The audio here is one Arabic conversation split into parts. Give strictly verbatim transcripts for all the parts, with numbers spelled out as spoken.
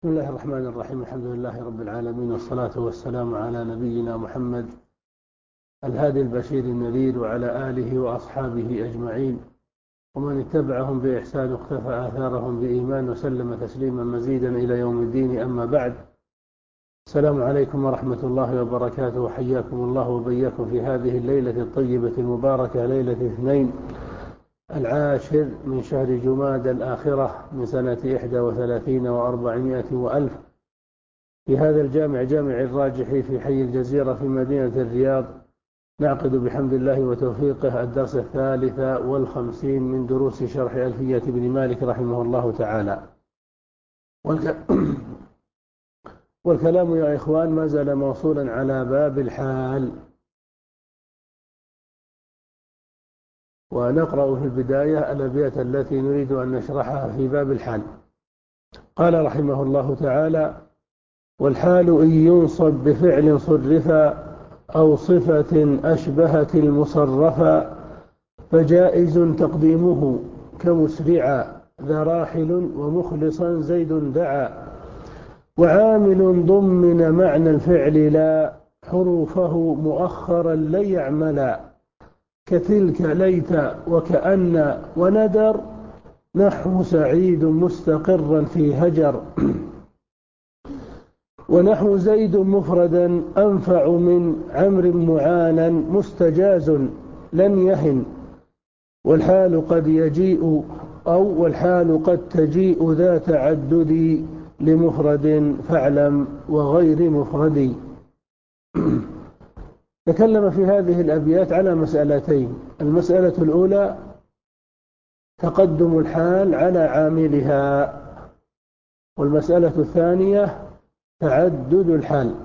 بسم الله الرحمن الرحيم. الحمد لله رب العالمين، والصلاة والسلام على نبينا محمد الهادي البشير النذير، وعلى آله وأصحابه أجمعين، ومن اتبعهم بإحسان واقتفى آثارهم بإيمان وسلم تسليما مزيدا إلى يوم الدين. أما بعد، السلام عليكم ورحمة الله وبركاته، وحياكم الله وبياكم في هذه الليلة الطيبة المباركة، ليلة اثنين العاشر من شهر جماد الآخرة من سنة إحدى وثلاثين وأربعمائة وألف، في هذا الجامع جامع الراجحي في حي الجزيرة في مدينة الرياض. نعقد بحمد الله وتوفيقه الدرس الثالث والخمسين من دروس شرح ألفية بن مالك رحمه الله تعالى. والك... والكلام يا إخوان ما زال موصولا على باب الحال، ونقرأ في البداية الأبيات التي نريد أن نشرحها في باب الحال. قال رحمه الله تعالى: والحال إن ينصب بفعل صرفا أو صفة أشبهت المصرفا، فجائز تقديمه كمسرعا ذا راحل ومخلصا زيد دعا، وعامل ضمن معنى الفعل لا حروفه مؤخرا لن يعملا، كتلك ليت وكأن وندر، نحو سعيد مستقرا في هجر، ونحو زيد مفردا أنفع من عمر معانا مستجاز لن يهن، والحال قد يجيء أو والحال قد تجيء ذا تعدد لمفرد فاعلم وغير مفرد. تكلم في هذه الأبيات على مسألتين: المسألة الأولى تقدم الحال على عاملها، والمسألة الثانية تعدد الحال.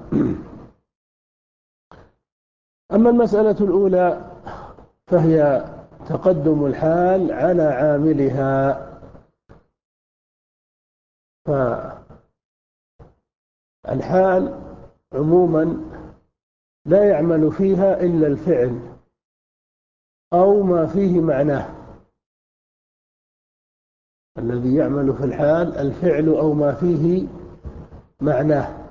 أما المسألة الأولى فهي تقدم الحال على عاملها، فالحال عموما لا يعمل فيها إلا الفعل أو ما فيه معناه. الذي يعمل في الحال الفعل أو ما فيه معناه.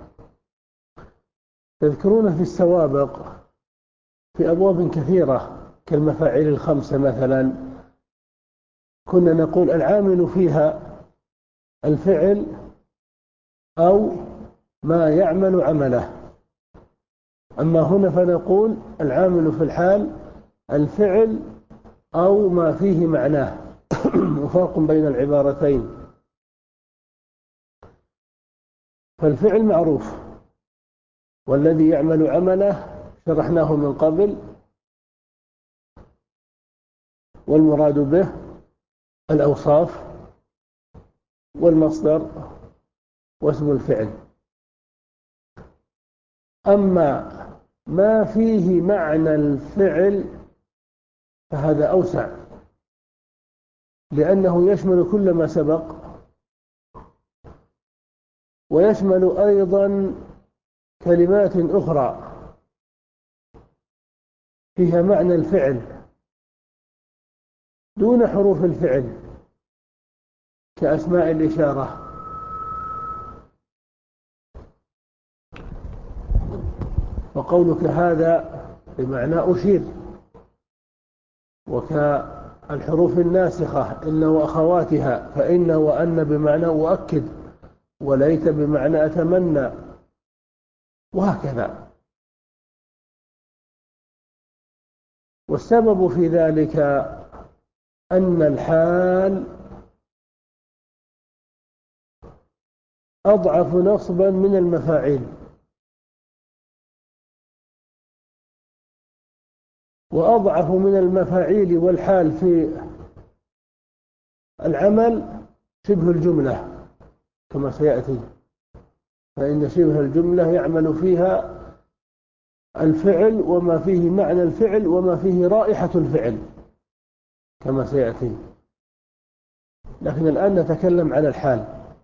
تذكرون في السوابق في أبواب كثيرة كالمفاعيل الخمسة مثلا، كنا نقول العامل فيها الفعل أو ما يعمل عمله. أما هنا فنقول العامل في الحال الفعل أو ما فيه معناه. وفرق بين العبارتين. فالفعل معروف، والذي يعمل عمله شرحناه من قبل، والمراد به الأوصاف والمصدر واسم الفعل. أما ما فيه معنى الفعل فهذا أوسع، لأنه يشمل كل ما سبق، ويشمل أيضا كلمات أخرى فيها معنى الفعل دون حروف الفعل، كأسماء الإشارة. وقولك هذا بمعنى أشير، وكالحروف الناسخة إن وأخواتها، فإن وأن بمعنى أؤكد، وليت بمعنى أتمنى، وهكذا. والسبب في ذلك أن الحال أضعف نصبا من المفاعيل، وأضعف من المفاعيل والحال في العمل شبه الجملة كما سيأتي، فإن شبه الجملة يعمل فيها الفعل وما فيه معنى الفعل وما فيه رائحة الفعل كما سيأتي. لكن الآن نتكلم على الحال.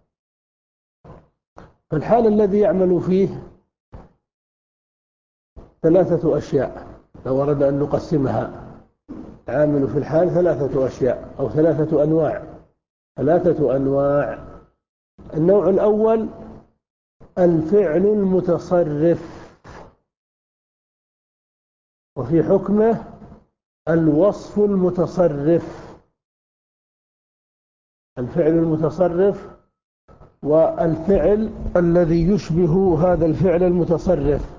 فالحال الذي يعمل فيه ثلاثة أشياء، لو أراد أن نقسمها. عامل في الحال ثلاثة أشياء أو ثلاثة أنواع ثلاثة أنواع. النوع الأول الفعل المتصرف، وفي حكمه الوصف المتصرف. الفعل المتصرف والفعل الذي يشبه هذا الفعل المتصرف.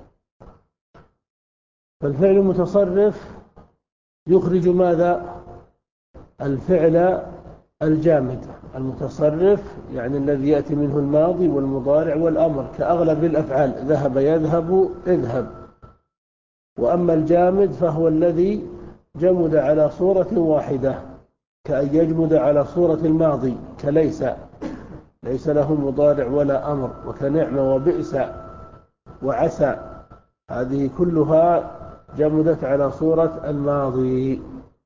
فالفعل المتصرف يخرج ماذا؟ الفعل الجامد المتصرف، يعني الذي يأتي منه الماضي والمضارع والأمر كأغلب الأفعال، ذهب يذهب اذهب. وأما الجامد فهو الذي جمد على صورة واحدة، كأن يجمد على صورة الماضي كليس، ليس له مضارع ولا أمر، وكنعم وبئس وعسى، هذه كلها جمدت على صورة الماضي.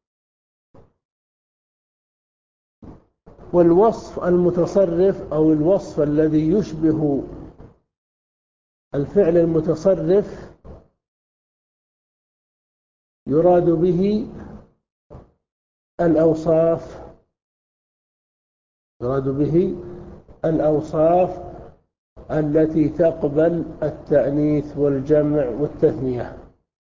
والوصف المتصرف أو الوصف الذي يشبه الفعل المتصرف يراد به الأوصاف، يراد به الأوصاف التي تقبل التأنيث والجمع والتثنية.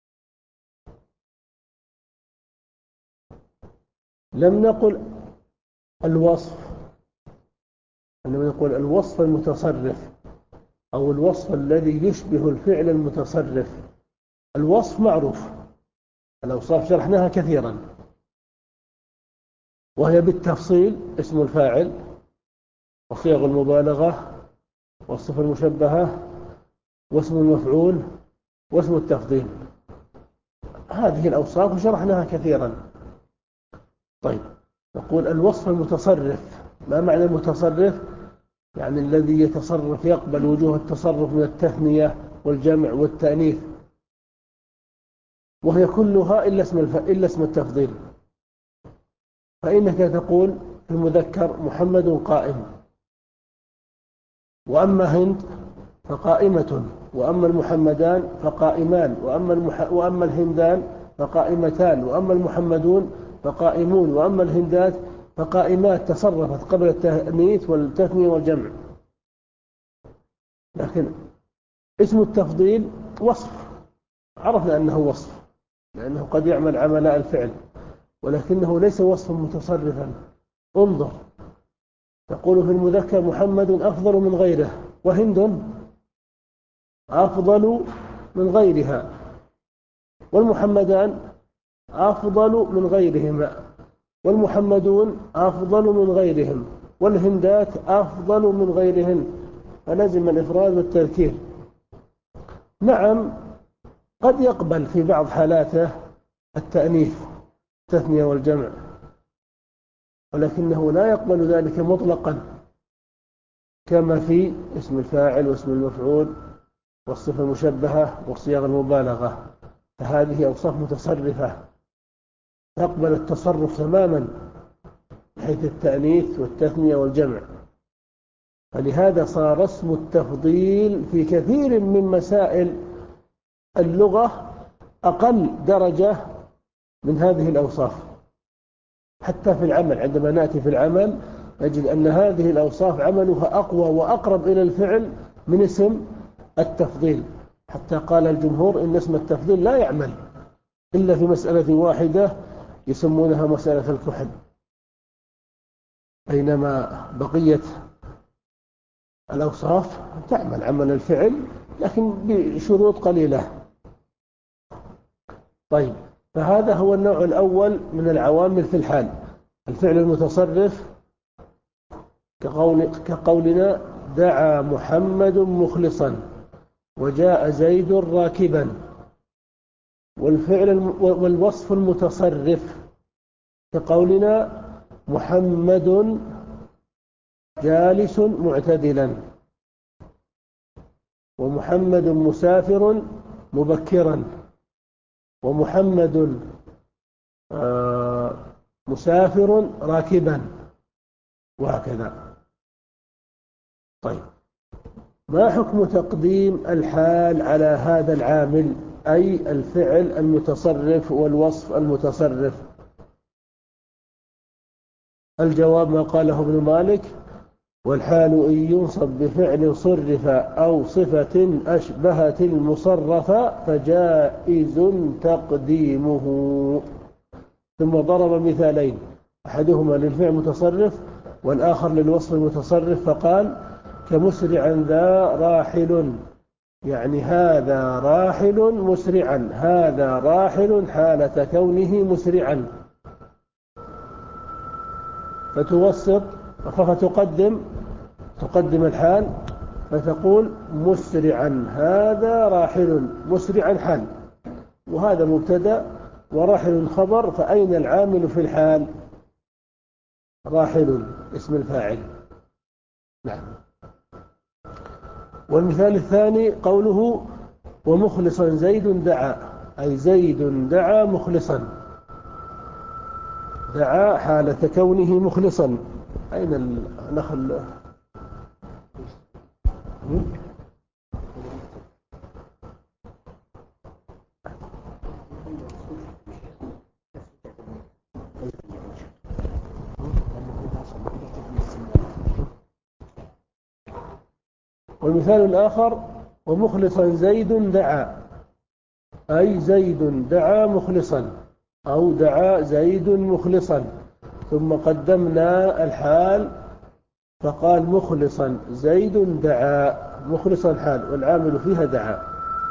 لم نقل الوصف، إنما نقول الوصف المتصرف أو الوصف الذي يشبه الفعل المتصرف. الوصف معروف، الأوصاف شرحناها كثيرا، وهي بالتفصيل اسم الفاعل وصيغ المبالغة والصفة المشبهة واسم المفعول واسم التفضيل. هذه الأوصاف شرحناها كثيرا. طيب، نقول الوصف المتصرف. ما معنى المتصرف؟ يعني الذي يتصرف، يقبل وجوه التصرف من التثنية والجمع والتأنيث، وهي كلها إلا اسم الف... إلا اسم التفضيل. فإنك تقول في المذكر محمد قائم، وأما هند فقائمة، وأما المحمدان فقائمان، وأما, المح... وأما الهندان فقائمتان، وأما المحمدون فقائمون، وأما الهندات فقائمات، تصرفت قبل التأنيث والتثنية والجمع. لكن اسم التفضيل وصف، عرفنا أنه وصف لأنه قد يعمل عمل الفعل، ولكنه ليس وصفا متصرفا. انظر، تقول في المذكر محمد أفضل من غيره، وهند أفضل من غيرها، والمحمدان أفضل من غيرهما، والمحمدون أفضل من غيرهم، والهندات أفضل من غيرهن، فلزم الإفراد والتذكير. نعم، قد يقبل في بعض حالاته التأنيث التثنية والجمع، ولكنه لا يقبل ذلك مطلقا، كما في اسم الفاعل واسم المفعول والصفة المشبهة وصيغ المبالغة. فهذه أوصاف متصرفة تقبل التصرف تماما بحيث التأنيث والتثنية والجمع. فلهذا صار اسم التفضيل في كثير من مسائل اللغة أقل درجة من هذه الأوصاف. حتى في العمل، عندما نأتي في العمل نجد أن هذه الأوصاف عملها أقوى وأقرب إلى الفعل من اسم التفضيل. حتى قال الجمهور إن اسم التفضيل لا يعمل إلا في مسألة واحدة يسمونها مسألة الكحل، بينما بقية الأوصاف تعمل عمل الفعل لكن بشروط قليلة. طيب، فهذا هو النوع الأول من العوامل في الحال، الفعل المتصرف، كقول كقولنا دعا محمد مخلصا وجاء زيد راكبا. والفعل والوصف المتصرف كقولنا محمد جالس معتدلا، ومحمد مسافر مبكرا، ومحمد مسافر راكبا، وهكذا. طيب، ما حكم تقديم الحال على هذا العامل، أي الفعل المتصرف والوصف المتصرف؟ الجواب ما قاله ابن مالك: والحال إن ينصب بفعل صرف أو صفة أشبهت المصرف فجائز تقديمه. ثم ضرب مثالين، أحدهما للفعل متصرف والآخر للوصف المتصرف، فقال: كمسرعا ذا راحل، يعني هذا راحل مسرعا، هذا راحل حالة كونه مسرعا، فتوسط فتقدم تقدم الحال فتقول: مسرعا هذا راحل، مسرعا حال، وهذا مبتدأ وراحل خبر، فأين العامل في الحال؟ راحل اسم الفاعل. نعم. والمثال الثاني قوله: ومخلصا زيد دعا، أي زيد دعا مخلصا، دعا حالة كونه مخلصا. أين النخل؟ والمثال الآخر: ومخلصا زيد دعا، أي زيد دعا مخلصا، أو دعا زيد مخلصا، ثم قدمنا الحال فقال: مخلصا زيد دعا، مخلصا حال والعامل فيها دعا.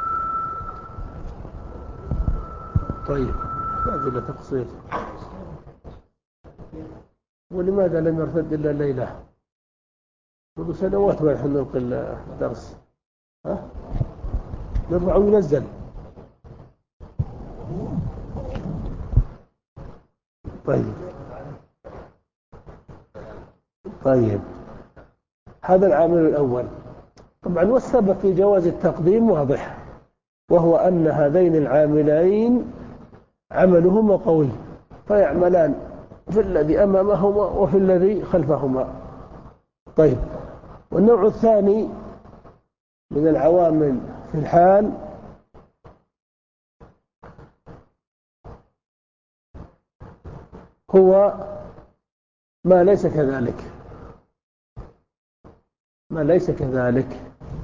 طيب، هذه لا تقصير. ولماذا لم يرتد إلا الليلة؟ منذ سنوات ما نحن نلقي الدرس، ها؟ نرفع وينزل. طيب طيب هذا العامل الأول. طبعا والسبب في جواز التقديم واضح، وهو أن هذين العاملين عملهما قوي، فيعملان في الذي أمامهما وفي الذي خلفهما. طيب، والنوع الثاني من العوامل في الحال هو ما ليس كذلك، ما ليس كذلك.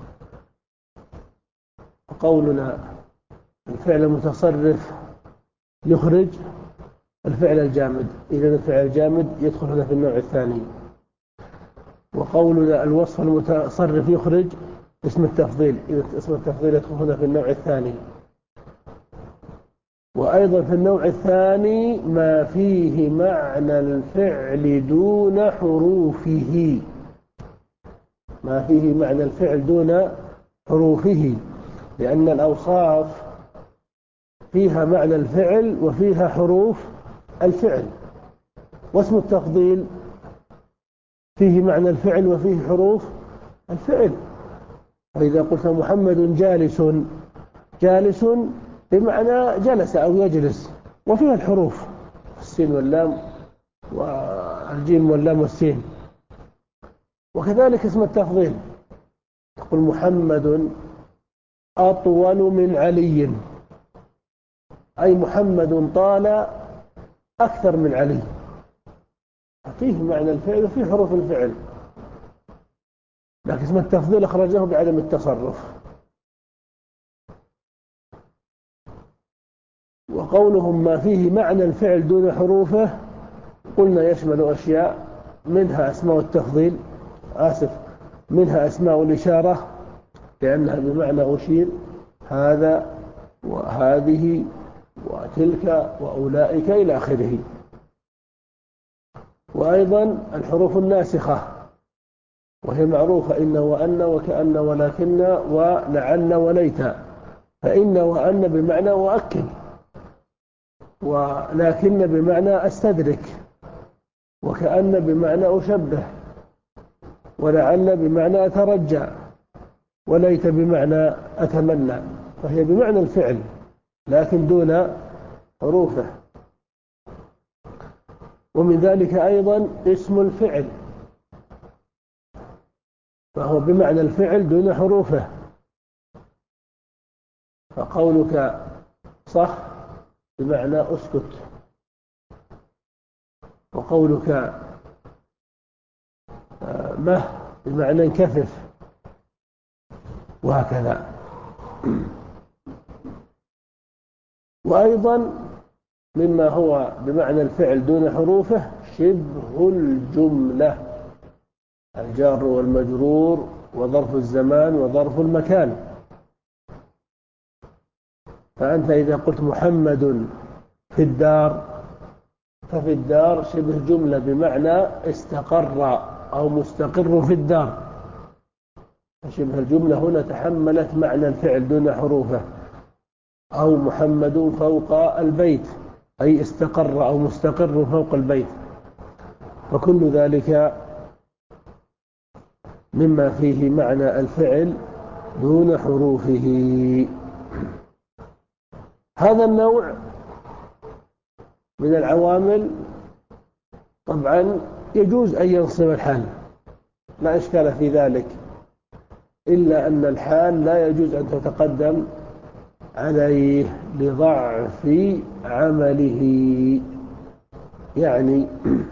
قولنا الفعل المتصرف يخرج الفعل الجامد، إذا الفعل الجامد يدخل هنا في النوع الثاني. وقولنا الوصف المتصرف يخرج اسم التفضيل، إذا اسم التفضيل يدخل هنا في النوع الثاني. وأيضا في النوع الثاني ما فيه معنى الفعل دون حروفه، ما فيه معنى الفعل دون حروفه، لأن الأوصاف فيها معنى الفعل وفيها حروف الفعل، واسم التفضيل فيه معنى الفعل وفيه حروف الفعل. فإذا قلت محمد جالس، جالس بمعنى جلس أو يجلس، وفيها الحروف السين واللام والجيم واللام والسين. وكذلك اسم التفضيل، تقول محمد أطول من علي، أي محمد طال أكثر من علي، فيه معنى الفعل وفيه حروف الفعل، لكن اسم التفضيل أخرجه بعدم التصرف. وقولهم ما فيه معنى الفعل دون حروفه قلنا يشمل أشياء، منها أسماء التفضيل، آسف منها أسماء الإشارة لأنها بمعنى أشير، هذا وهذه وتلك وأولئك إلى آخره. وأيضا الحروف الناسخة، وهي معروفة: إن وأن وكأن ولكن ولعل وليت، فإن وأن بمعنى وأكد، ولكن بمعنى أستدرك، وكأن بمعنى أشبه، ولعل بمعنى أترجى، وليت بمعنى أتمنى، فهي بمعنى الفعل لكن دون حروفه. ومن ذلك أيضا اسم الفعل، فهو بمعنى الفعل دون حروفه، فقولك صح بمعنى أسكت، وقولك مه بمعنى انكفف وهكذا. وأيضا مما هو بمعنى الفعل دون حروفه شبه الجملة، الجار والمجرور وظرف الزمان وظرف المكان. فأنت إذا قلت محمد في الدار، ففي الدار شبه جملة بمعنى استقر أو مستقر في الدار، فشبه الجملة هنا تحملت معنى الفعل دون حروفه. أو محمد فوق البيت، أي استقر أو مستقر فوق البيت، وكل ذلك مما فيه معنى الفعل دون حروفه. هذا النوع من العوامل طبعا يجوز أن ينصب الحال، لا إشكال في ذلك، إلا أن الحال لا يجوز أن تتقدم عليه لضعف عمله. يعني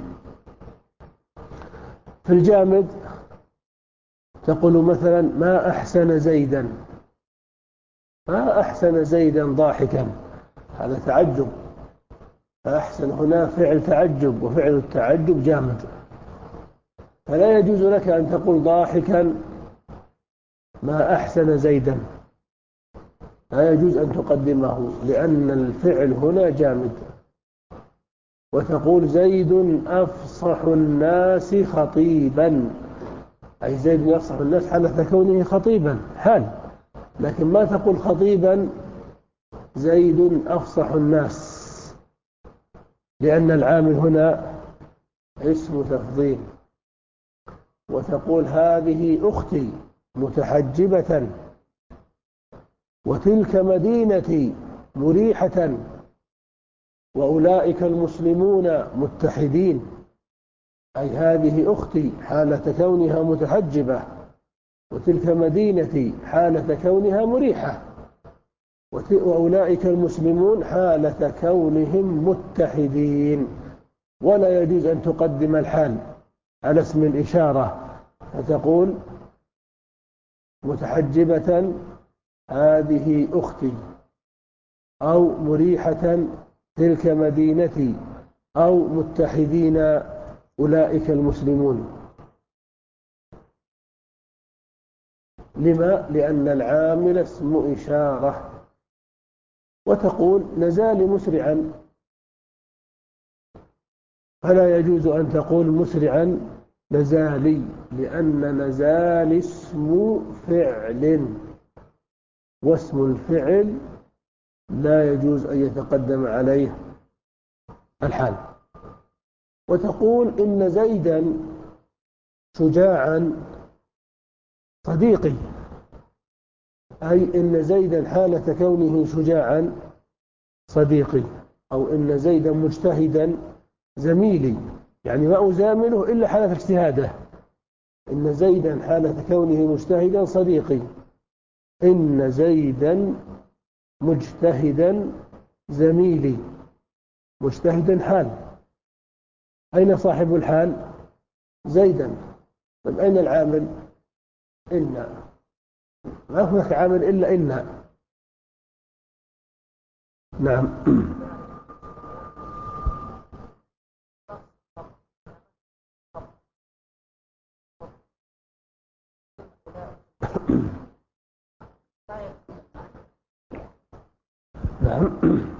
في الجامد تقول مثلا ما أحسن زيدا، ما أحسن زيدا ضاحكا، هذا تعجب، فأحسن هنا فعل تعجب، وفعل التعجب جامد، فلا يجوز لك أن تقول ضاحكا ما أحسن زيدا، لا يجوز أن تقدمه لأن الفعل هنا جامد. وتقول زيد أفصح الناس خطيبا، أي زيد يفصح الناس حالة كونه خطيبا حال، لكن ما تقول خطيبا زيد أفصح الناس، لأن العامل هنا اسم تفضيل. وتقول هذه أختي متحجبة، وتلك مدينتي مريحة، وأولئك المسلمون متحدين، أي هذه أختي حالة كونها متحجبة، وتلك مدينتي حالة كونها مريحة، وأولئك المسلمون حالة كونهم متحدين. ولا يجوز أن تقدم الحال على اسم الإشارة، فتقول متحجبة هذه أختي، أو مريحة تلك مدينتي، أو متحدين أولئك المسلمون. لما؟ لأن العامل اسم إشارة. وتقول نزال مسرعا، فلا يجوز أن تقول مسرعا نزالي، لأن نزال اسم فعل، واسم الفعل لا يجوز أن يتقدم عليه الحال. وتقول إن زيدا شجاعا صديقي، أي إن زيدا حالة كونه شجاعا صديقي، أو إن زيدا مجتهدا زميلي، يعني ما أزامله إلا حالة اجتهاده. إن زيدا حالة كونه مجتهدا صديقي، إن زيدا مجتهدا زميلي، مجتهدا حال، أين صاحب الحال؟ زيدا. طيب أين العامل؟ إن، ما هناك عامل إلا إن. نعم. نعم.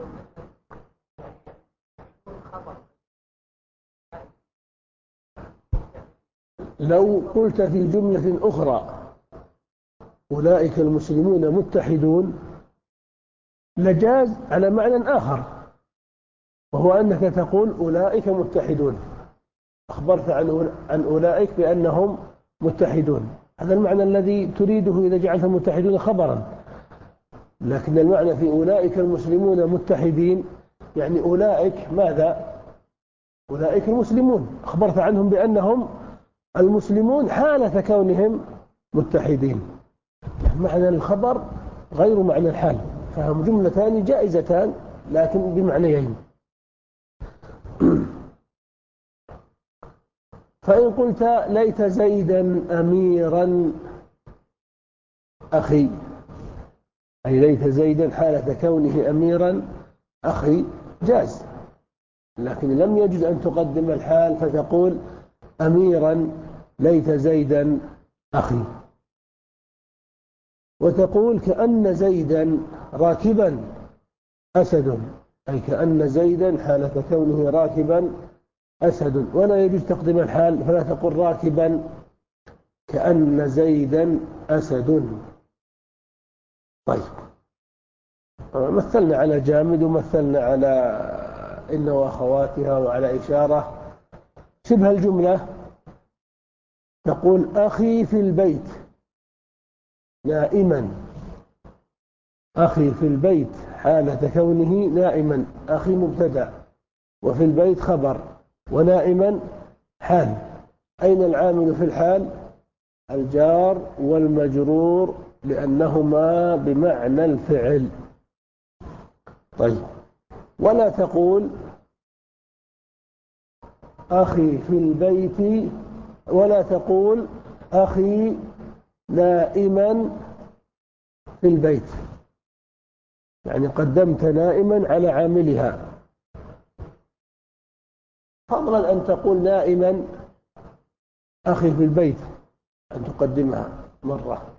لو قلت في جملة أخرى أولئك المسلمون متحدون لجاز على معنى آخر، وهو أنك تقول أولئك متحدون، أخبرت عن أولئك بأنهم متحدون، هذا المعنى الذي تريده إذا جعلتهم متحدون خبرا. لكن المعنى في أولئك المسلمون متحدين يعني أولئك ماذا؟ أولئك المسلمون، أخبرت عنهم بأنهم المسلمون حالة كونهم متحدين. معنى الخبر غير معنى الحال، فهم جملتان جائزتان لكن بمعنيين. فإن قلت ليت زيدا أميرا أخي، أي ليت زيدا حالة كونه أميرا أخي، جاز، لكن لم يجوز أن تقدم الحال فتقول أميرا ليت زيدا أخي. وتقول كأن زيدا راكبا أسد، أي كأن زيدا حالة كونه راكبا أسد، ولا يجوز تقديم الحال فلا تقول راكبا كأن زيدا أسد. طيب، مثلنا على جامد ومثلنا على إن وأخواتها وعلى إشارة. شبه الجملة تقول أخي في البيت نائما، أخي في البيت حالة كونه نائما، أخي مبتدأ وفي البيت خبر ونائما حال. أين العامل في الحال؟ الجار والمجرور لأنهما بمعنى الفعل. طيب، ولا تقول أخي في البيت، ولا تقول أخي نائما في البيت، يعني قدمت نائما على عاملها، فضلا أن تقول نائما أخي في البيت، أن تقدمها مرة.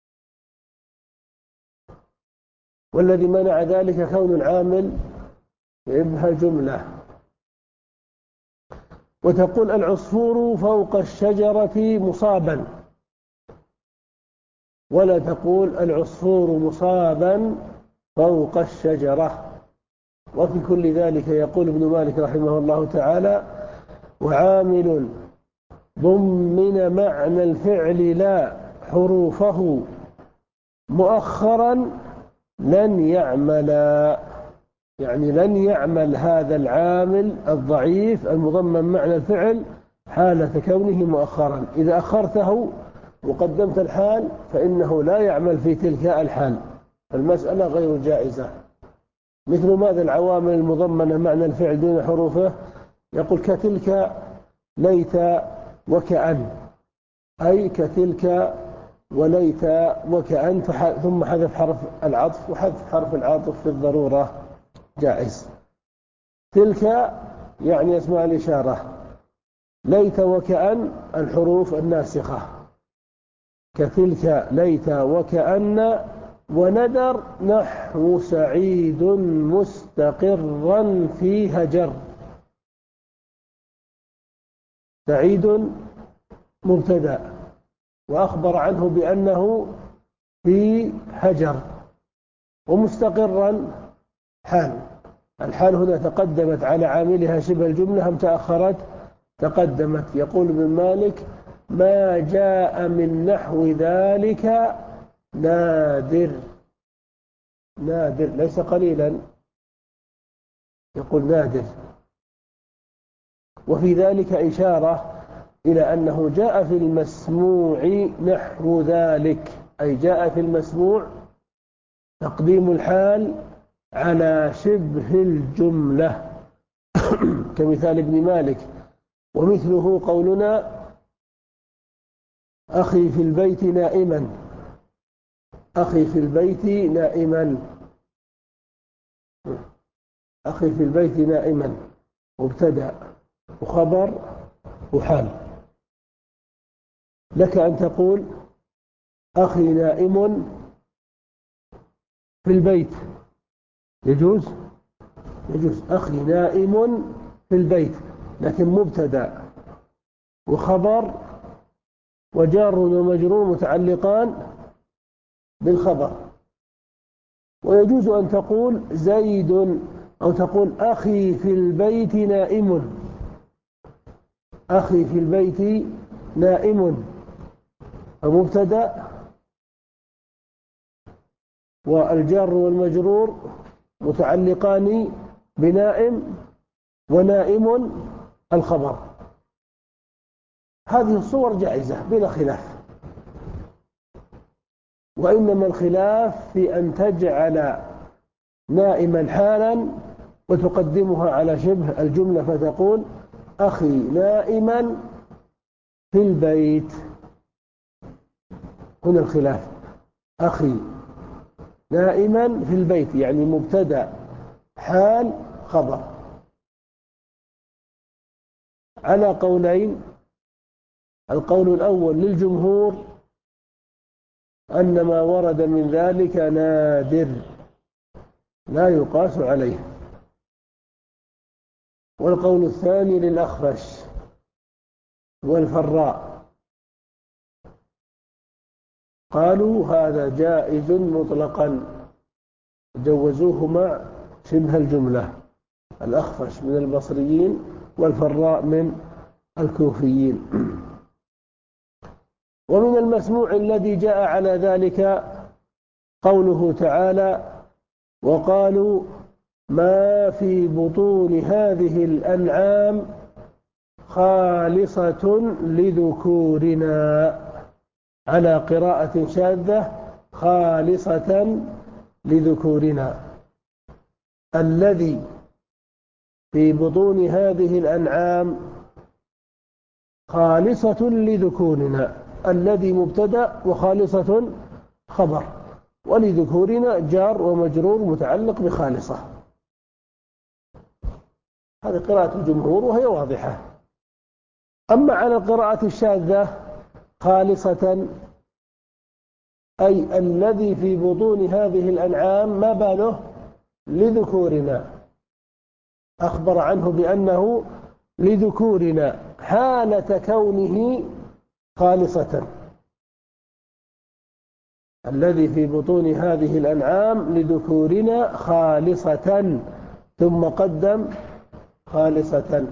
والذي منع ذلك كون العامل شبه جملة. وتقول العصفور فوق الشجرة مصابا، ولا تقول العصفور مصابا فوق الشجرة. وفي كل ذلك يقول ابن مالك رحمه الله تعالى: وعامل ضمن معنى الفعل لا حروفه مؤخرا لن يعملا، يعني لن يعمل هذا العامل الضعيف المضمن معنى الفعل حالة كونه مؤخرا. إذا أخرته وقدمت الحال فإنه لا يعمل في تلك الحال، المسألة غير جائزة. مثل ماذا العوامل المضمنة معنى الفعل دون حروفه؟ يقول كتلك ليت وكأن، أي كتلك وليت وكأن، ثم حذف حرف العطف، وحذف حرف العطف في الضرورة جائز. تلك يعني اسماء الإشارة، ليت وكأن الحروف الناسخة، كتلك ليت وكأن. وندر نحو سعيد مستقرا في هجر. سعيد مبتدأ وأخبر عنه بأنه في هجر، ومستقرا حال. الحال هنا تقدمت على عاملها شبه الجملة أم تأخرت؟ تقدمت. يقول ابن مالك: ما جاء من نحو ذلك نادر. نادر ليس قليلا، يقول نادر. وفي ذلك إشارة إلى أنه جاء في المسموع نحو ذلك، أي جاء في المسموع تقديم الحال على شبه الجملة كمثال ابن مالك. ومثله قولنا أخي في البيت نائما، أخي في البيت نائما، أخي في البيت نائما مبتدأ وخبر وحال. لك أن تقول أخي نائم في البيت، يجوز؟ يجوز. أخي نائم في البيت، لكن مبتدأ وخبر وجار ومجرور متعلقان بالخبر. ويجوز أن تقول زيد، أو تقول أخي في البيت نائم، أخي في البيت نائم، فمبتدأ والجار والمجرور متعلقان بنائم، ونائم الخبر. هذه الصور جائزة بلا خلاف، وإنما الخلاف في أن تجعل نائما حالا وتقدمها على شبه الجملة فتقول أخي نائما في البيت. هنا الخلاف. أخي نائما في البيت يعني مبتدأ حال خبر على قولين. القول الأول للجمهور أن ما ورد من ذلك نادر لا يقاس عليه. والقول الثاني للأخفش والفراء، قالوا هذا جائز مطلقا، جوزوهما شبه الجملة. الأخفش من البصريين والفراء من الكوفيين. ومن المسموع الذي جاء على ذلك قوله تعالى: وقالوا ما في بطون هذه الأنعام خالصة لذكورنا، على قراءة شاذة خالصة لذكورنا. الذي في بطون هذه الأنعام خالصة لذكورنا، الذي مبتدأ وخالصة خبر، ولذكورنا جار ومجرور متعلق بخالصة. هذه قراءة الجمهور وهي واضحة. أما على القراءة الشاذة خالصة أي الذي في بطون هذه الأنعام ما باله لذكورنا، أخبر عنه بأنه لذكورنا حالة كونه خالصة. الذي في بطون هذه الأنعام لذكورنا خالصة، ثم قدم خالصة.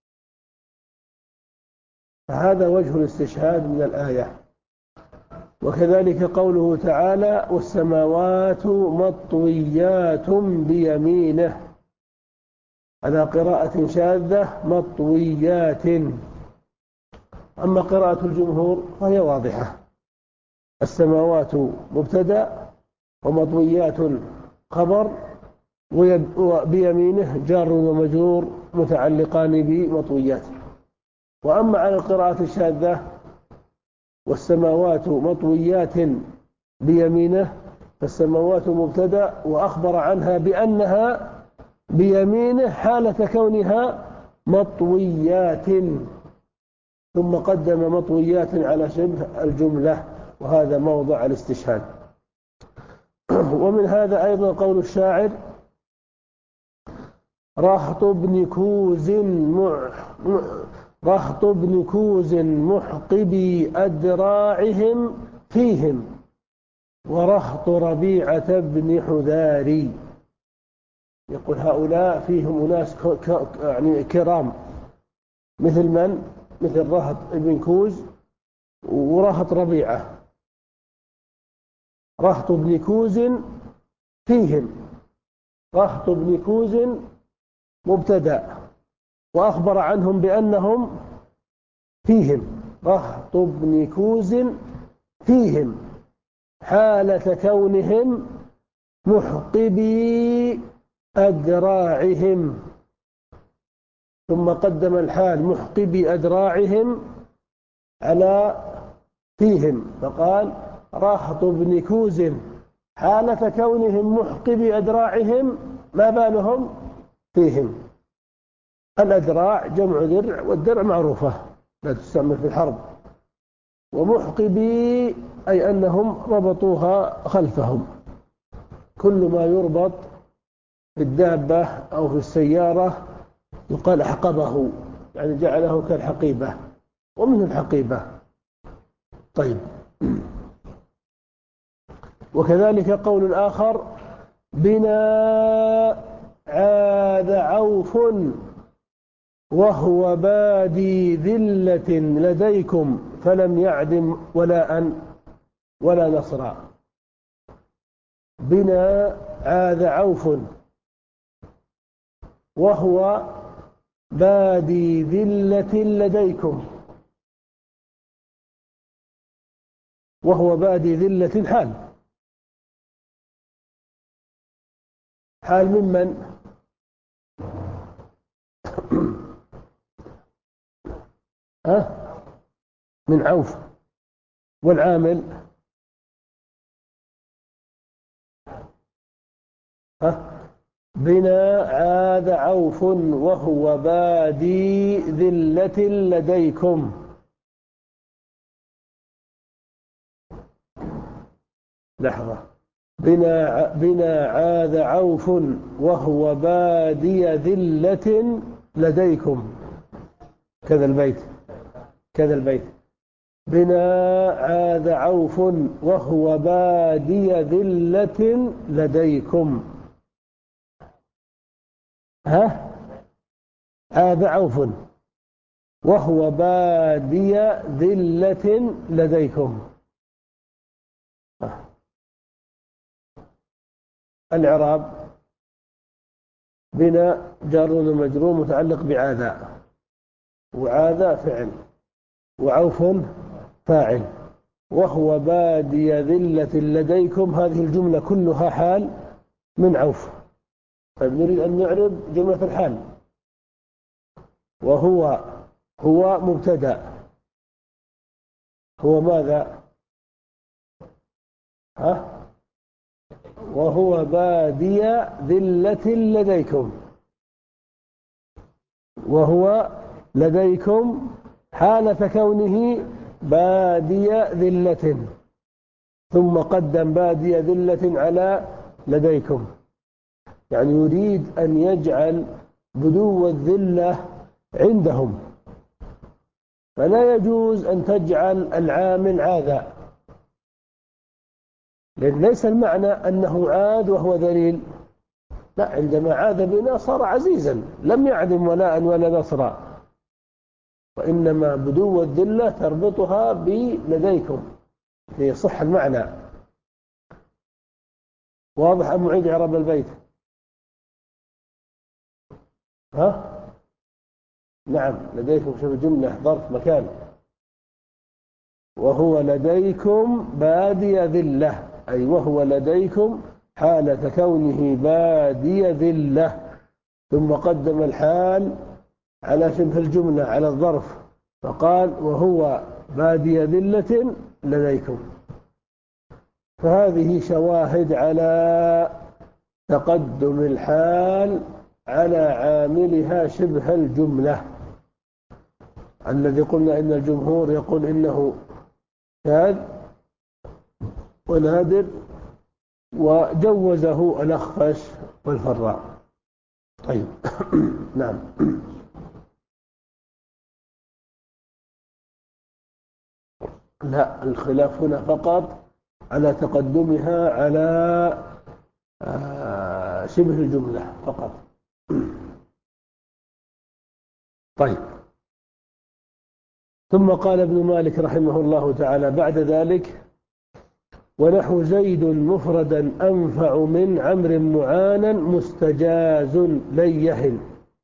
فهذا وجه الاستشهاد من الآية. وكذلك قوله تعالى: والسماوات مطويات بيمينه، على قراءة شاذة مطويات. أما قراءة الجمهور فهي واضحة. السماوات مبتدأ ومطويات خبر، وبيمينه جار ومجرور متعلقان بمطويات. وأما على القراءة الشاذة والسماوات مطويات بيمينه، فالسماوات مبتدأ وأخبر عنها بأنها بيمينه حالة كونها مطويات، ثم قدم مطويات على شبه الجملة، وهذا موضع الاستشهاد. ومن هذا أيضا قول الشاعر: رهط بن كوز رهط بن كوز محقبي أدراعهم فيهم، ورهط ربيعة بن حذاري. يقول هؤلاء فيهم أناس يعني كرام، مثل من؟ مثل رهط بن كوز ورهط ربيعة. رهط بن كوز فيهم، رهط بن كوز مبتدأ وأخبر عنهم بأنهم فيهم. رهط بن كوز فيهم حالة كونهم محقبي أدراعهم، ثم قدم الحال محقبي أدراعهم على فيهم، فقال رهط بن كوز حالة كونهم محقبي أدراعهم، ما بالهم فيهم. الأدراع جمع درع، والدرع معروفة لا تستعمل في الحرب. ومحقبي أي أنهم ربطوها خلفهم. كل ما يربط في الدابة أو في السيارة يقال أحقبه، يعني جعله كالحقيبة، ومنه الحقيبة. طيب. وكذلك قول آخر: بنا عاد عوف وهو بادي ذلة لديكم فلم يعدم ولا أن ولا نصرا. بنا عاد عوف وهو بادي ذلة لديكم، وهو بادي ذلة حال حال ممن؟ ها؟ من عوف. والعامل ها بنا عاد عوف وهو بادي ذلة لديكم. لحظة. بنا بنا عاد عوف وهو بادي ذلة لديكم. كذا البيت كذا البيت بنا عاد عوف وهو بادي ذلة لديكم. ها عاد عوف وهو بادي ذلة لديكم. الإعراب بنا جار ومجرور متعلق بعاذا، وعاذا فعل، وعوف فاعل، وهو بادي ذلة لديكم. هذه الجملة كلها حال من عوف. طيب نريد أن نعرب جملة الحال. وهو هو مبتدأ. هو ماذا؟ ها وهو بادي ذلة لديكم. وهو لديكم حالة كونه بادي ذلة، ثم قدم بادي ذلة على لديكم، يعني يريد أن يجعل بدو الذلة عندهم، فلا يجوز أن تجعل العامل عاذا، لأن ليس المعنى أنه عاد وهو ذليل، لا، عندما عاد بنا صار عزيزا لم يعدم ولاء ولا نصرا، وإنما بدو الذلة تربطها بلديكم ليصح المعنى. واضح أم أعيد إعراب البيت؟ ها نعم لديكم شوف الجملة ظرف مكان. وهو لديكم بادي ذلة، أي وهو لديكم حالة كونه بادي ذلة، ثم قدم الحال على شبه الجملة على الظرف فقال وهو بادي ذلة لديكم. فهذه شواهد على تقدم الحال على عاملها شبه الجملة، الذي قلنا إن الجمهور يقول إنه شاذ ونادر، وجوزه الأخفش والفراء. طيب نعم. لا، الخلاف هنا فقط على تقدمها على شبه الجملة فقط. طيب. ثم قال ابن مالك رحمه الله تعالى بعد ذلك: ونحو زيد مفردا أنفع من عمرو معانا مستجاز لن يهن.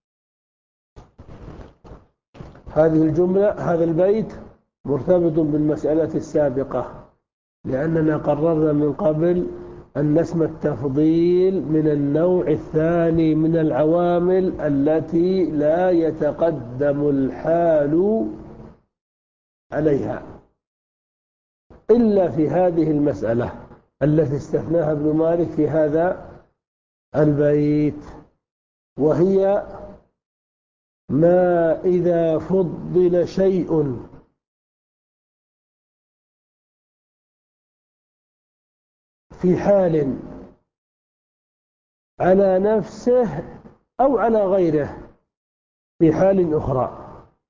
هذه الجملة هذا البيت مرتبط بالمسألة السابقة، لأننا قررنا من قبل أن اسم التفضيل من النوع الثاني من العوامل التي لا يتقدم الحال عليها إلا في هذه المسألة التي استثناها ابن مالك في هذا البيت، وهي ما إذا فضل شيء في حال على نفسه أو على غيره في حال أخرى.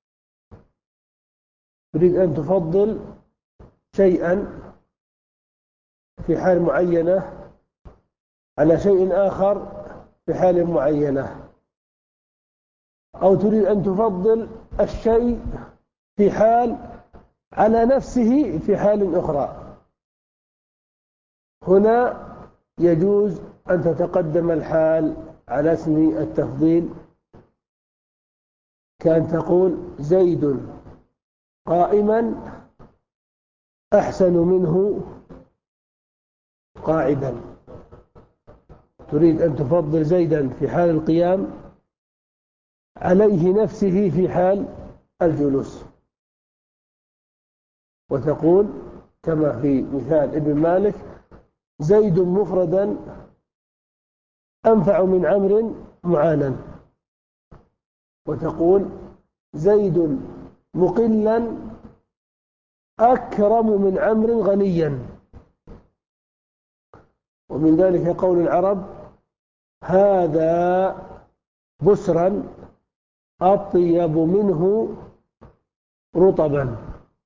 تريد أن تفضل شيئا في حال معينة على شيء آخر في حال معينة، أو تريد أن تفضل الشيء في حال على نفسه في حال أخرى. هنا يجوز أن تتقدم الحال على اسم التفضيل، كأن تقول زيد قائما أحسن منه قاعدا. تريد أن تفضل زيدا في حال القيام عليه نفسه في حال الجلوس. وتقول كما في مثال ابن مالك: زيد مفردا أنفع من عمرو معانا. وتقول: زيد مقلا أكرم من عمرو غنيا. ومن ذلك قول العرب: هذا بسرا أطيب منه رطبا،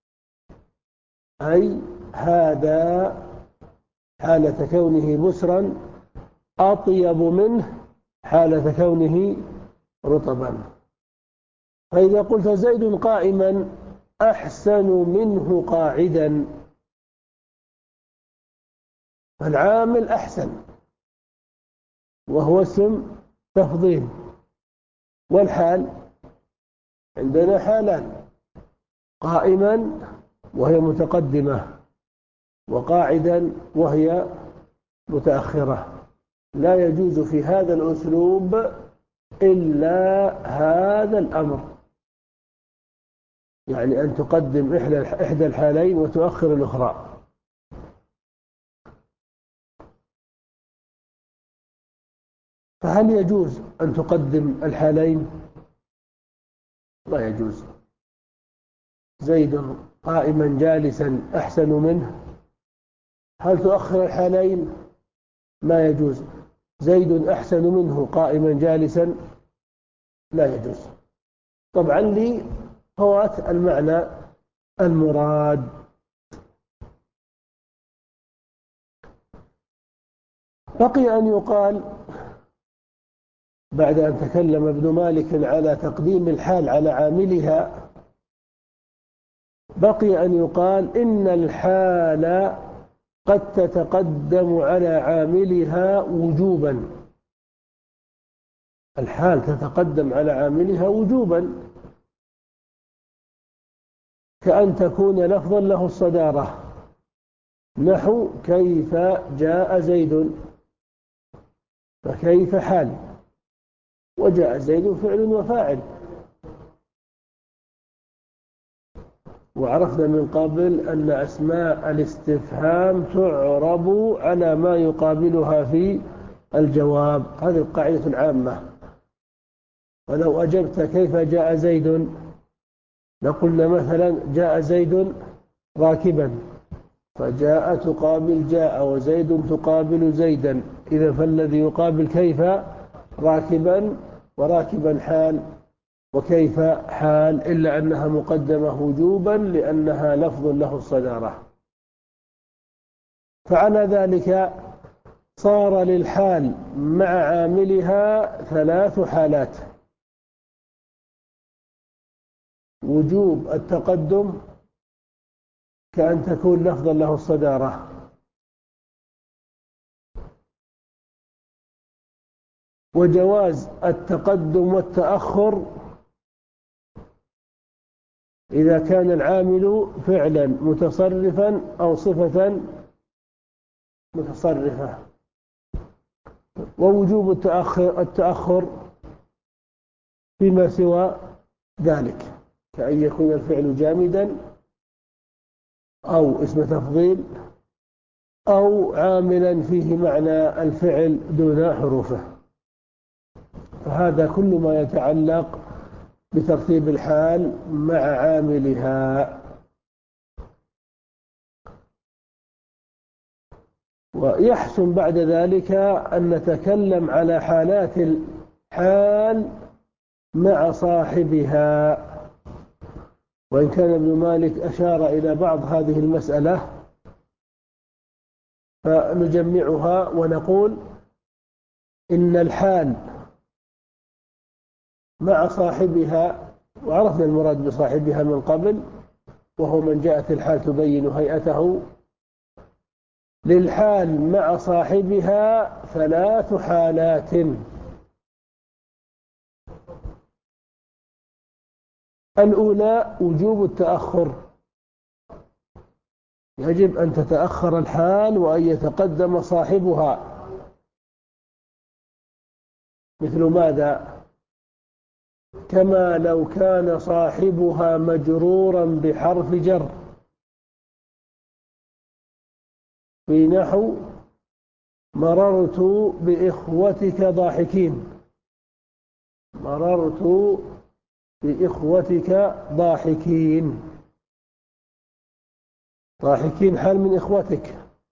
أي هذا حالة كونه بسرا أطيب منه حالة كونه رطبا. فإذا قلت زيد قائما أحسن منه قاعدا، فالعامل أحسن وهو اسم تفضيل. والحال عندنا حالان: قائما وهي متقدمة، وقاعدا وهي متأخرة. لا يجوز في هذا الأسلوب إلا هذا الأمر، يعني أن تقدم إحدى الحالين وتؤخر الأخرى. فهل يجوز أن تقدم الحالين؟ لا يجوز. زيد قائما جالسا أحسن منه، هل تؤخر الحالين؟ ما يجوز. زيد أحسن منه قائما جالسا، لا يجوز، طبعا لفوات المعنى المراد. بقي أن يقال بعد أن تكلم ابن مالك على تقديم الحال على عاملها، بقي أن يقال إن الحال قد تتقدم على عاملها وجوبا. الحال تتقدم على عاملها وجوبا، كأن تكون لفظا له الصدارة، نحو كيف جاء زيد، فكيف حال، وجاء زيد فعل وفاعل. وعرفنا من قبل أن أسماء الاستفهام تعرب على ما يقابلها في الجواب، هذه القاعدة العامة. ولو أجبت كيف جاء زيد لقلنا مثلا جاء زيد راكبا، فجاء تقابل جاء، وزيد تقابل زيدا، إذا فالذي يقابل كيف راكبا، وراكبا حال، وكيف حال، إلا أنها مقدمة وجوبا لأنها لفظ له الصدارة. فعلى ذلك صار للحال مع عاملها ثلاث حالات: وجوب التقدم كأن تكون لفظا له الصدارة، وجواز التقدم والتأخر إذا كان العامل فعلا متصرفا أو صفة متصرفة، ووجوب التأخر, التأخر فيما سوى ذلك، كأن يكون الفعل جامدا أو اسم تفضيل أو عاملا فيه معنى الفعل دون حروفه. فهذا كل ما يتعلق بترتيب الحال مع عاملها. ويحسن بعد ذلك أن نتكلم على حالات الحال مع صاحبها، وإن كان ابن مالك أشار إلى بعض هذه المسألة فنجمعها ونقول إن الحال مع صاحبها، وعرفنا المراد بصاحبها من قبل، وهو من جاءت الحال تبين هيئته. للحال مع صاحبها ثلاث حالات: الأولى وجوب التأخر، يجب أن تتأخر الحال وأن يتقدم صاحبها. مثل ماذا؟ كما لو كان صاحبها مجرورا بحرف جر، في نحو مررت بإخوتك ضاحكين. مررت بإخوتك ضاحكين. ضاحكين حال من إخوتك،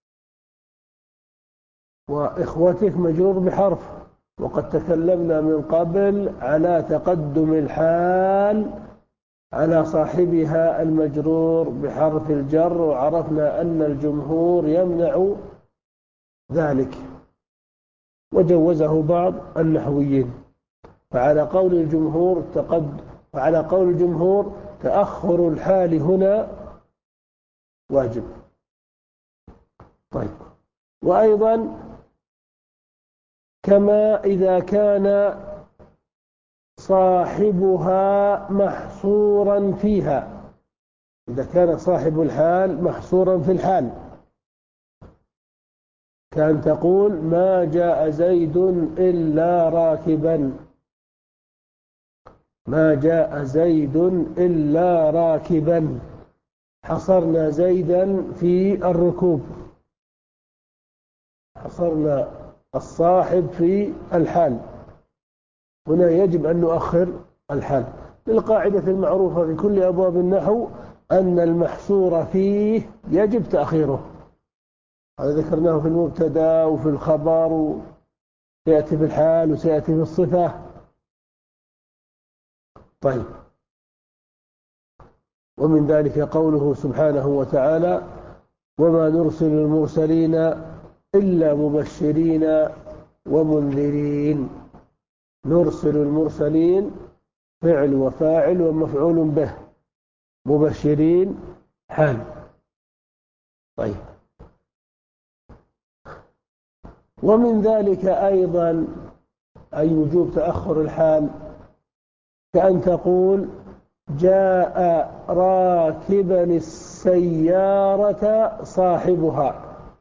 وإخوتك مجرور بحرف، وقد تكلمنا من قبل على تقدم الحال على صاحبها المجرور بحرف الجر، وعرفنا أن الجمهور يمنع ذلك وجوزه بعض النحويين. فعلى قول الجمهور تقد فعلى قول الجمهور تأخر الحال هنا واجب. طيب، وأيضا كما إذا كان صاحبها محصورا فيها، إذا كان صاحب الحال محصورا في الحال، كان تقول ما جاء زيد إلا راكبا. ما جاء زيد إلا راكبا، حصرنا زيدا في الركوب، حصرنا الصاحب في الحال. هنا يجب أن نؤخر الحال للقاعدة المعروفة في كل أبواب النحو أن المحصور فيه يجب تأخيره. هذا ذكرناه في المبتدا وفي الخبر، وسيأتي في الحال وسيأتي في الصفة. طيب، ومن ذلك قوله سبحانه وتعالى وما نرسل المرسلين إلا مبشرين ومنذرين. نرسل المرسلين فعل وفاعل ومفعول به، مبشرين حال. طيب، ومن ذلك أيضا أي وجوب تأخر الحال، كأن تقول جاء راكبا السيارة صاحبها.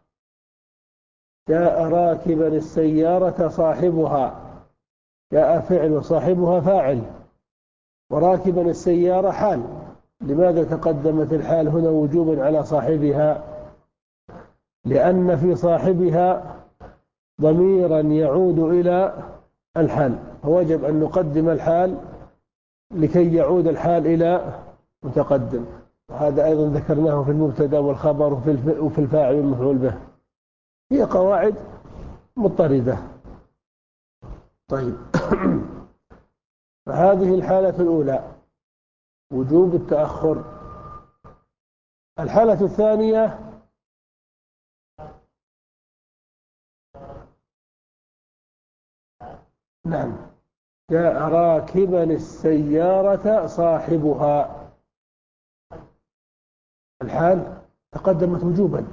جاء راكبا السيارة صاحبها، جاء فعل وصاحبها فاعل، وراكبا السيارة حال. لماذا تقدمت الحال هنا وجوبا على صاحبها؟ لأن في صاحبها ضميرا يعود إلى الحال، فوجب أن نقدم الحال لكي يعود الحال إلى متقدم. وهذا أيضا ذكرناه في المبتدا والخبر وفي الفاعل والمفعول به. هي قواعد مضطردة. طيب فهذه الحالة الأولى وجوب التأخر. الحالة الثانية نعم جاء راكبا السيارة صاحبها. الحال تقدمت وجوبا،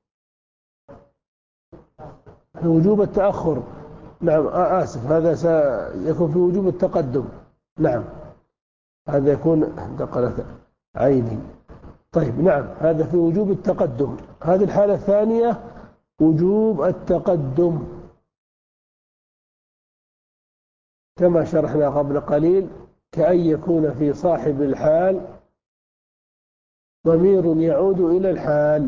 وجوب التأخر. نعم آسف، هذا سيكون في وجوب التقدم. نعم هذا يكون دقلت عيني. طيب نعم هذا في وجوب التقدم. هذه الحالة الثانية وجوب التقدم كما شرحنا قبل قليل، كأن يكون في صاحب الحال ضمير يعود إلى الحال.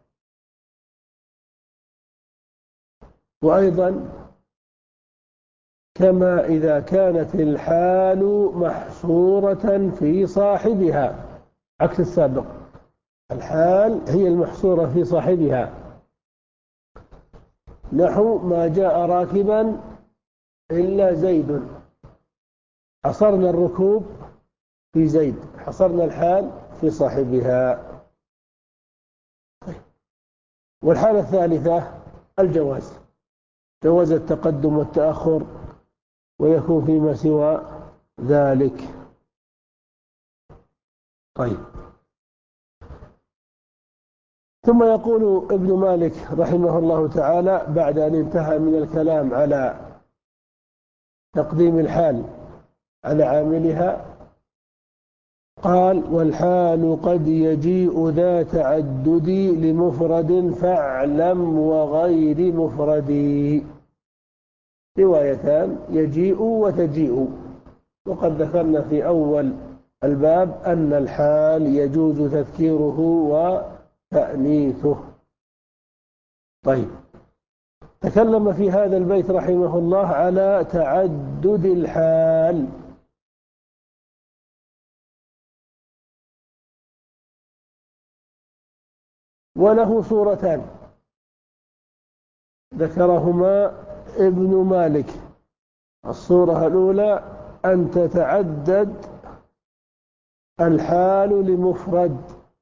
وأيضا كما إذا كانت الحال محصورة في صاحبها، عكس السابق، الحال هي المحصورة في صاحبها. نحو ما جاء راكبا إلا زيد، حصرنا الركوب في زيد، حصرنا الحال في صاحبها. والحالة الثالثة الجواز، جواز التقدم والتأخر، ويكون فيما سوى ذلك. طيب، ثم يقول ابن مالك رحمه الله تعالى بعد أن انتهى من الكلام على تقديم الحال على عاملها، قال والحال قد يجيء ذا تعدد لمفرد فاعلم وغير مفرد. روايتان، يجيء وتجيء. وقد ذكرنا في أول الباب أن الحال يجوز تذكيره وتأنيثه. طيب، تكلم في هذا البيت رحمه الله على تعدد الحال. وله صورتان ذكرهما ابن مالك. الصورة الأولى أن تتعدد الحال لمفرد،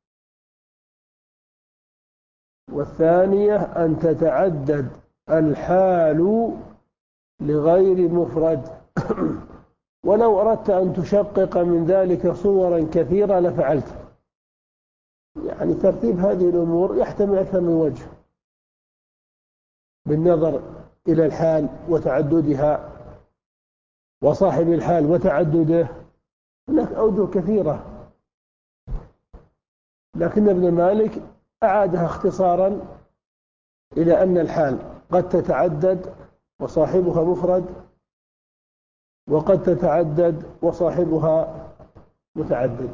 والثانية أن تتعدد الحال لغير مفرد. ولو أردت أن تشقق من ذلك صورا كثيرة لفعلت. يعني ترتيب هذه الأمور يحتمل أكثر من وجه بالنظر إلى الحال وتعددها وصاحب الحال وتعدده. هناك أوجه كثيرة، لكن ابن مالك أعادها اختصارا إلى أن الحال قد تتعدد وصاحبها مفرد، وقد تتعدد وصاحبها متعدد.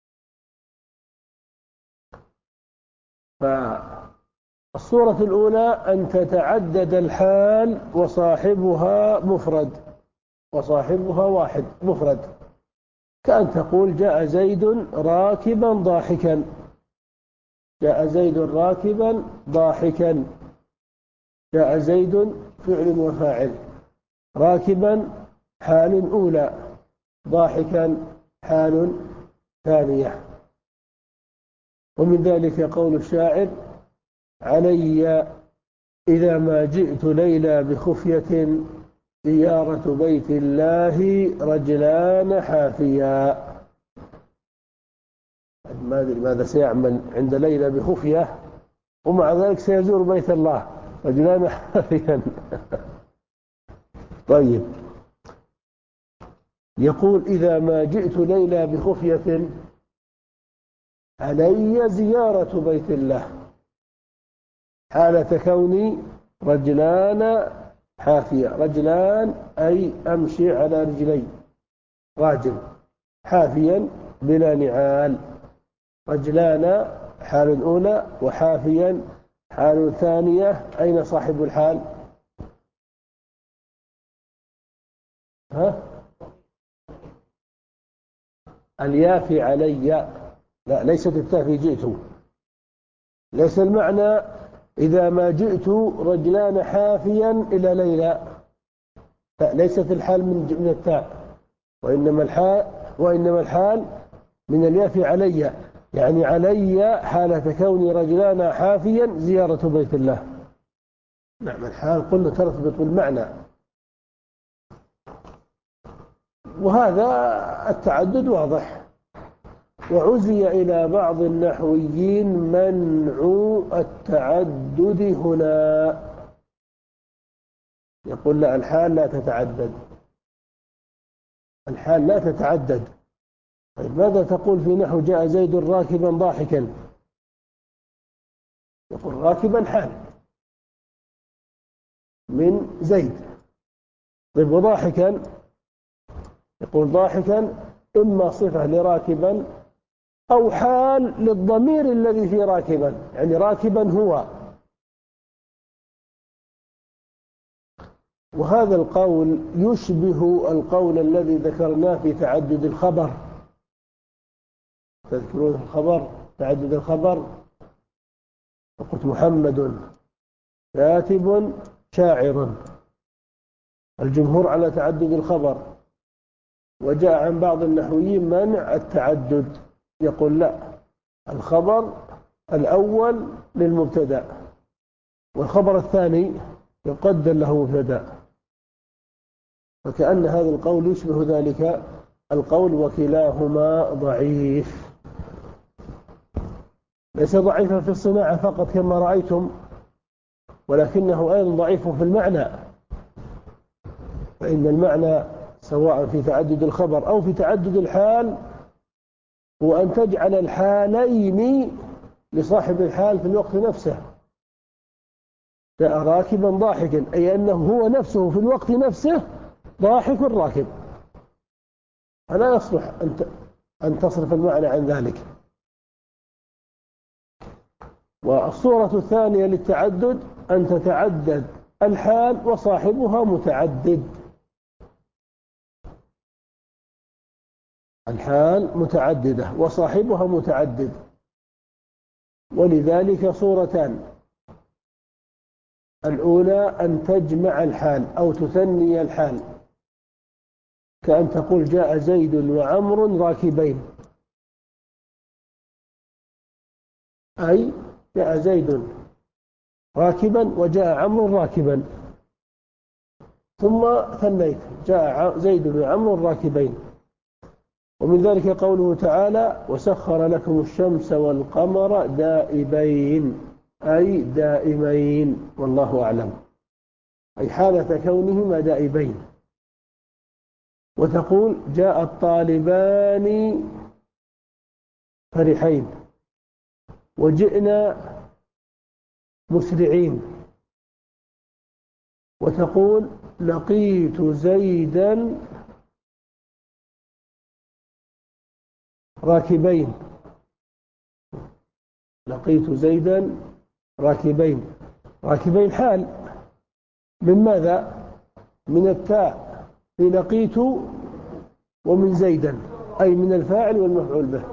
فالصورة الأولى أن تتعدد الحال وصاحبها مفرد، وصاحبها واحد مفرد، كأن تقول جاء زيد راكبا ضاحكا. جاء زيد راكبا ضاحكا. جاء زيد فعل وفاعل، راكبا حال أولى، ضاحكا حال ثانية. ومن ذلك قول الشاعر: علي إذا ما جئت ليلى بخفية زيارة بيت الله رجلان حافيا. ما أدري ماذا سيعمل عند ليلى بخفية، ومع ذلك سيزور بيت الله رجلان حافيا. طيب، يقول: إذا ما جئت ليلى بخفية علي زيارة بيت الله، حالة كوني رجلان حافية. رجلان أي أمشي على رجلي، راجل، حافيا بلا نعال. رجلان حال أولى، وحافيا حال ثانية. أين صاحب الحال؟ ها؟ الياء في علي، لا، ليست التاء في جئت. ليس المعنى إذا ما جئت رجلان حافيا إلى ليلى، ليست الحال من التاء، وإنما الحال وإنما الحال من الياء في علي، يعني علي حالة كوني رجلان حافيا زيارة بيت الله. نعم، الحال قلنا ترتبط بالمعنى، وهذا التعدد واضح. وعزي إلى بعض النحويين منع التعدد هنا. يقول: لا، الحال لا تتعدد، الحال لا تتعدد. طيب، ماذا تقول في نحو جاء زيد راكبا ضاحكا؟ يقول: راكبا حال من زيد. طيب، وضاحكا؟ يقول: ضاحكا إما صفة لراكبا أو حال للضمير الذي في راكبا، يعني راكبا هو. وهذا القول يشبه القول الذي ذكرناه في تعدد الخبر. تذكرون الخبر، تعدد الخبر؟ وقلت: محمد كاتب شاعر. الجمهور على تعدد الخبر، وجاء عن بعض النحويين منع التعدد. يقول: لا، الخبر الأول للمبتدأ، والخبر الثاني يقدر له مبتدأ. فكأن هذا القول يشبه ذلك القول، وكلاهما ضعيف. ليس ضعيفا في الصناعة فقط كما رأيتم، ولكنه أيضا ضعيف في المعنى. فإن المعنى سواء في تعدد الخبر أو في تعدد الحال هو أن تجعل الحالين لصاحب الحال في الوقت نفسه. جاء راكبا ضاحكا، أي أنه هو نفسه في الوقت نفسه ضاحك راكب. فلا يصلح أن تصرف المعنى عن ذلك. والصورة الثانية للتعدد أن تتعدد الحال وصاحبها متعدد. الحال متعددة وصاحبها متعدد، ولذلك صورتان: الأولى أن تجمع الحال أو تثني الحال، كأن تقول جاء زيد وعمر راكبين، أي جاء زيد راكبا وجاء عمرو راكبا، ثم ثنيت جاء زيد وعمرو راكبين. ومن ذلك قوله تعالى: وسخر لكم الشمس والقمر دائبين، أي دائمين، والله أعلم، أي حالة كونهما دائبين. وتقول جاء الطالبان فرحين وجئنا مسرعين. وتقول لقيت زيدا راكبين، لقيت زيدا راكبين. راكبين حال من ماذا؟ من التاء في لقيت ومن زيدا، أي من الفاعل والمفعول به.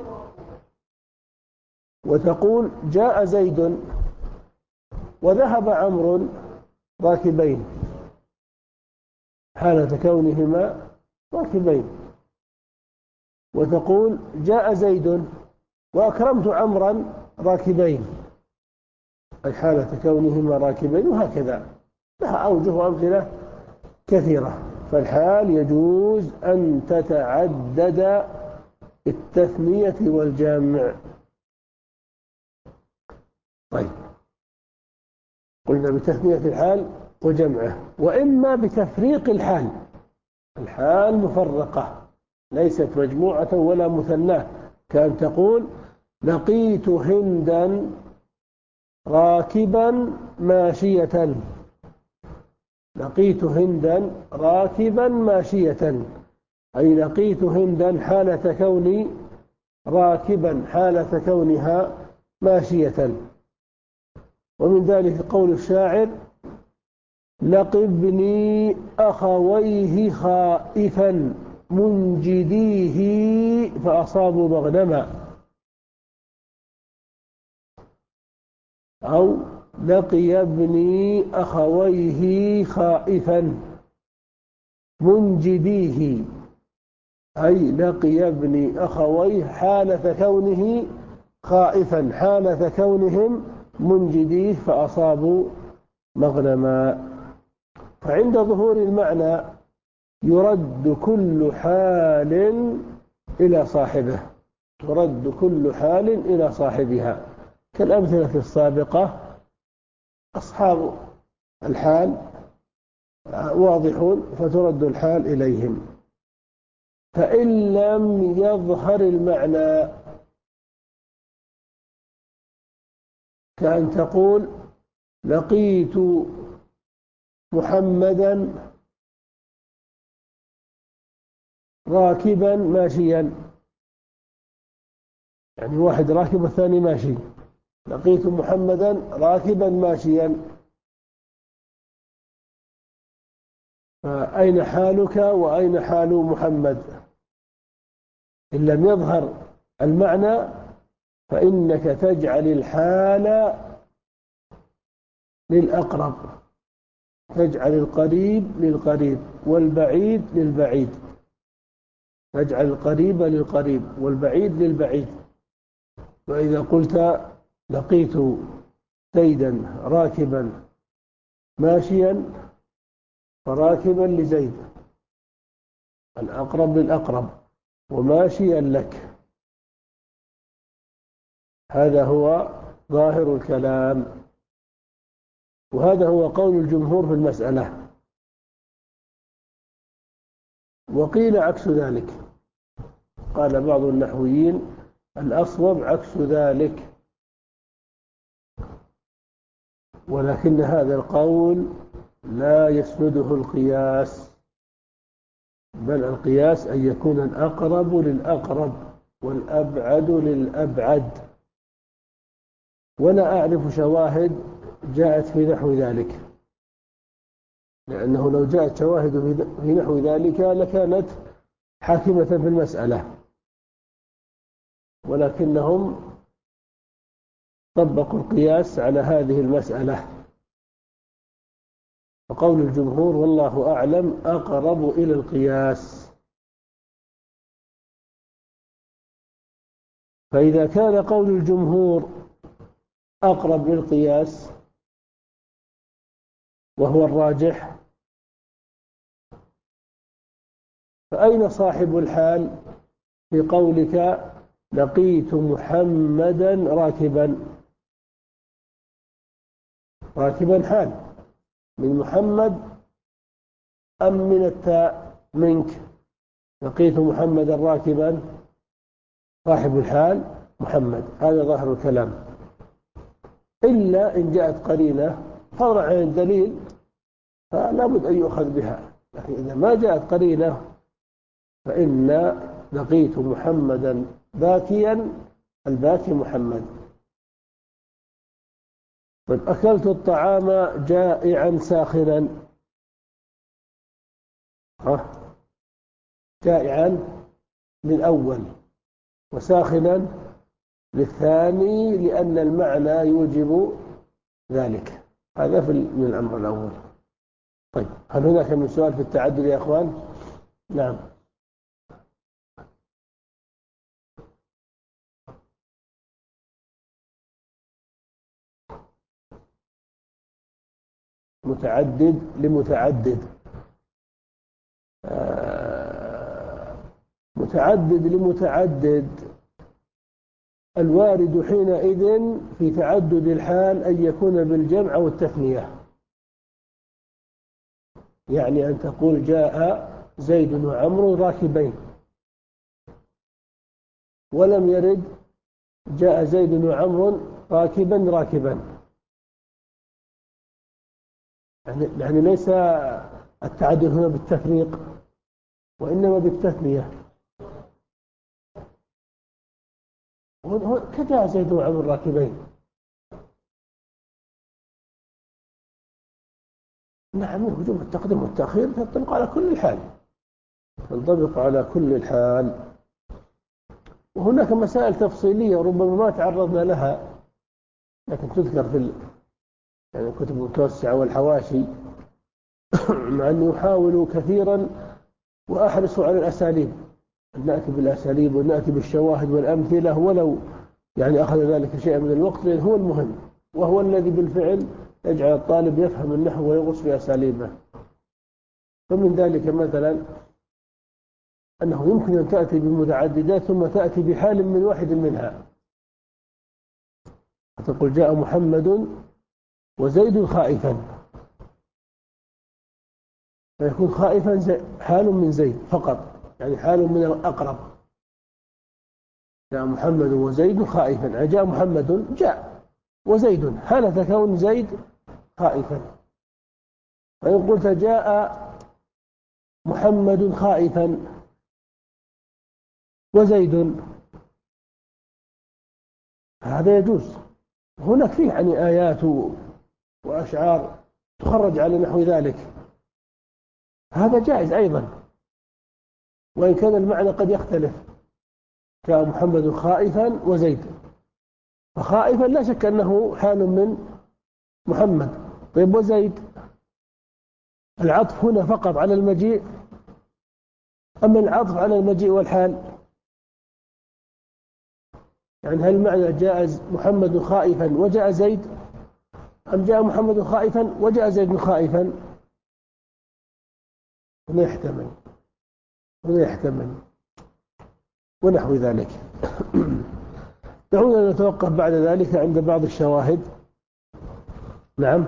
وتقول جاء زيد وذهب عمرو راكبين، حالة كونهما راكبين. وتقول جاء زيد وأكرمت عمرا راكبين، أي حالة كونهما راكبين، وهكذا لها أوجه وأمثلة كثيرة. فالحال يجوز أن تتعدد التثنية والجمع. طيب، قلنا بتثنية الحال وجمعه، وإما بتفريق الحال، الحال مفرقة ليست مجموعة ولا مثناة، كأن تقول لقيت هندا راكبا ماشية، لقيت هندا راكبا ماشية، أي لقيت هندا حالة كوني راكبا، حالة كونها ماشية. ومن ذلك قول الشاعر: لقبني أخويه خائفا منجديه فأصابوا مغنما، أو لقي ابني أخويه خائفا منجديه، أي لقي ابني أخويه حالة كونه خائفا، حالة كونهم منجديه فأصابوا مغنما. فعند ظهور المعنى يرد كل حال إلى صاحبه، ترد كل حال إلى صاحبها، كالأمثلة السابقة: أصحاب الحال واضحون فترد الحال إليهم. فإن لم يظهر المعنى، كأن تقول لقيت محمدا راكبا ماشيا، يعني واحد راكب والثاني ماشي، لقيت محمدا راكبا ماشيا، فأين حالك وأين حال محمد؟ إن لم يظهر المعنى فإنك تجعل الحال للأقرب، تجعل القريب للقريب والبعيد للبعيد، تجعل القريب للقريب والبعيد للبعيد. وإذا قلت لقيت زيدا راكبا ماشيا فراكبا لزيد الأقرب للأقرب وماشيا لك، هذا هو ظاهر الكلام، وهذا هو قول الجمهور في المسألة. وقيل عكس ذلك، قال بعض النحويين الأصوب عكس ذلك، ولكن هذا القول لا يسنده القياس، بل القياس أن يكون الأقرب للأقرب والأبعد للأبعد. ولا أعرف شواهد جاءت في نحو ذلك، لأنه لو جاءت شواهد في نحو ذلك لكانت حاكمة في المسألة، ولكنهم طبقوا القياس على هذه المسألة. وقول الجمهور والله أعلم أقرب إلى القياس. فإذا كان قول الجمهور أقرب للقياس وهو الراجح، فأين صاحب الحال في قولك لقيت محمدا راكبا؟ راكبا حال من محمد أم من التاء منك؟ لقيت محمدا راكبا، صاحب الحال محمد، هذا ظاهر الكلام، إلا إن جاءت قرينة فضلا عن الدليل فلا بد أن يؤخذ بها. لكن إذا ما جاءت قرينة فإن لقيت محمدا باكيا، الباكي محمد. طيب أكلت الطعام جائعا ساخنا، ها جائعا للأول وساخنا للثاني، لأن المعنى يوجب ذلك. هذا في من الأمر الأول. طيب هل هناك من سؤال في التعدد يا أخوان؟ نعم. متعدد لمتعدد، آه متعدد لمتعدد، الوارد حينئذ في تعدد الحال أن يكون بالجمع أو التثنية. يعني أن تقول جاء زيد وعمرو راكبين، ولم يرد جاء زيد وعمرو راكبا راكبا، يعني, يعني ليس التعدد هنا بالتفريق وإنما بالتثنية. كجاء زيد وعمرو راكبين، نعم وجوب التقديم والتأخير تنطبق على كل الحال، تنطبق على كل الحال. وهناك مسائل تفصيلية ربما ما تعرضنا لها، لكن تذكر في يعني الكتب المتوسعة والحواشي مع أني أحاول كثيرا وأحرص على الأساليب، أن نأتي بالأساليب ونأتي بالشواهد والأمثلة، ولو يعني أخذ ذلك شيئا من الوقت، لأن هو المهم وهو الذي بالفعل يجعل الطالب يفهم النحو ويغص في أساليبه. فمن ذلك مثلا أنه يمكن أن تأتي بمتعددات ثم تأتي بحال من واحد منها، تقول جاء محمد وزيد خائفا، فيكون خائفا حال من زيد فقط، يعني حال من الأقرب. جاء محمد وزيد خائفا، جاء محمد جاء وزيد حالة كون زيد خائفا. فإن قلت جاء محمد خائفا وزيد، هذا يجوز. هناك فيه يعني آيات وأشعار تخرج على نحو ذلك، هذا جائز أيضا، وإن كان المعنى قد يختلف. جاء محمد خائفا وزيد، فخائفا لا شك أنه حال من محمد. طيب وزيد، العطف هنا فقط على المجيء أم العطف على المجيء والحال؟ يعني هل معنى جاء محمد خائفا وجاء زيد، أم جاء محمد خائفا وجاء زيد خائفا؟ هنا يحتمل، هنا يحتمل ونحو ذلك. دعونا نتوقف بعد ذلك عند بعض الشواهد. نعم.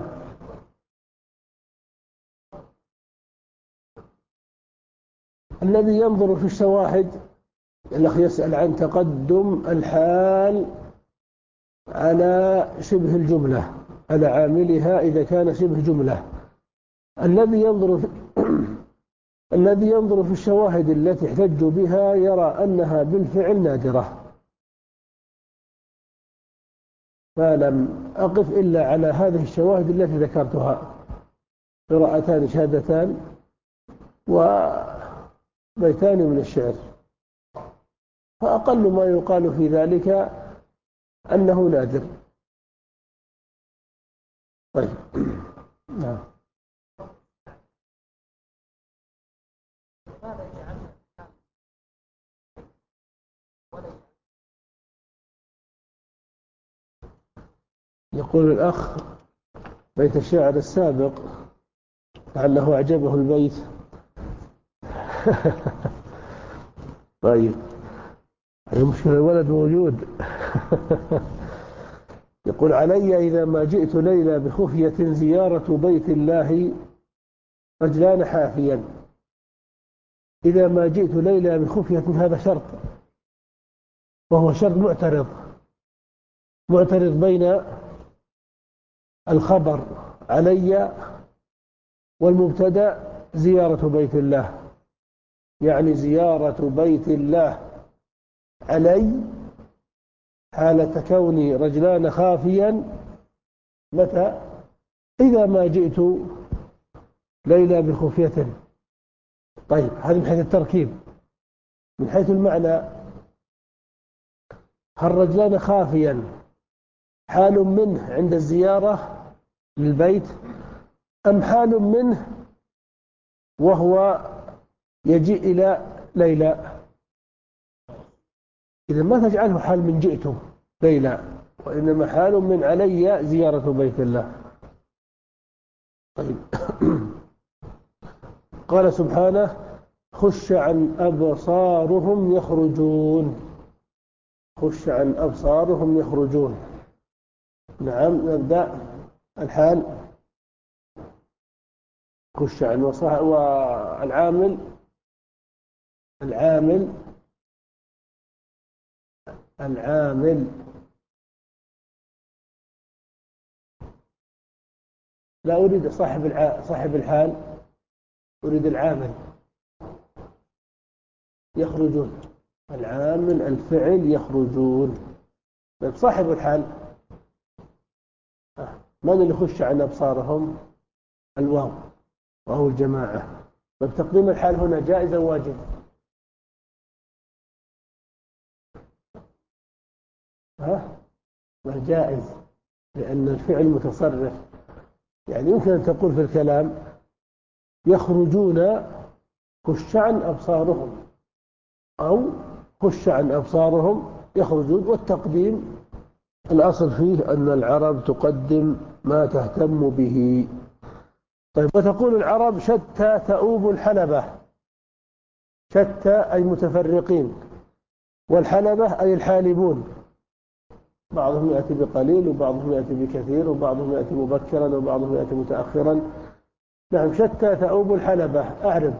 الذي ينظر في الشواهد، الأخ يسأل عن تقدم الحال على شبه الجملة، على عاملها إذا كان شبه جملة. الذي ينظر في الذي ينظر في الشواهد التي احتجوا بها يرى أنها بالفعل نادرة، فلم أقف إلا على هذه الشواهد التي ذكرتها: قراءتان شهادتان وبيتان من الشعر. فأقل ما يقال في ذلك أنه نادر. طيب. نعم. يقول الأخ: بيت الشاعر السابق لعله أعجبه البيت. طيب، المشكلة الولد موجود. يقول: علي إذا ما جئت ليلى بخفية زيارة بيت الله رجلان حافيا. إذا ما جئت ليلى بخفية، هذا شرط، وهو شرط معترض معترض بين الخبر علي والمبتدأ زيارة بيت الله، يعني زيارة بيت الله علي حالة كوني رجلان خافيا. متى؟ إذا ما جئت ليلى بخفية. طيب، هذا من حيث التركيب. من حيث المعنى: هل رجلان خافيا حال منه عند الزيارة للبيت، أم حال منه وهو يجيء إلى ليلى؟ إذا ما تجعله حال من جئت ليلى، وإنما حال من علي زيارة بيت الله. طيب. قال سبحانه: خش عن أبصارهم يخرجون. خش عن أبصارهم يخرجون. نعم، نبدأ الحال. خش عن وصح والعامل العامل العامل لا أريد صاحب الع... صاحب الحال، أريد العامل. يخرجون، العامل الفعل يخرجون. طيب، صاحب الحال من اللي يخش عن أبصارهم؟ الواو، وهو الجماعة. طيب، تقديم الحال هنا جائز أو واجب؟ ها؟ جائز، لأن الفعل متصرف. يعني يمكن أن تقول في الكلام: يخرجون خش عن أبصارهم، أو خش عن أبصارهم يخرجون. والتقديم الأصل فيه أن العرب تقدم ما تهتم به. طيب، وتقول العرب: شتى تؤوب الحلبة. شتى أي متفرقين، والحلبة أي الحالبون. بعضهم يأتي بقليل، وبعضهم يأتي بكثير، وبعضهم يأتي مبكرا، وبعضهم يأتي متأخرا. نعم، شتى تؤوب الحلبة. أعرب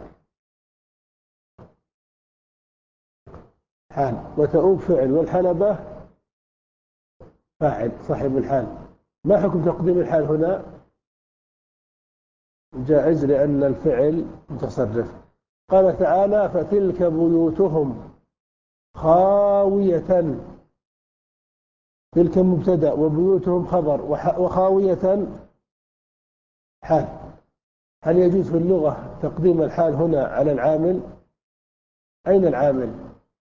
حال، وتؤوب فعل، والحلبة فاعل صاحب الحال. ما حكم تقديم الحال هنا؟ جائز، لأن الفعل متصرف. قال تعالى: فتلك بيوتهم خاوية. تلك مبتدأ، وبيوتهم خبر، وخاوية حال. هل يجوز في اللغة تقديم الحال هنا على العامل؟ أين العامل؟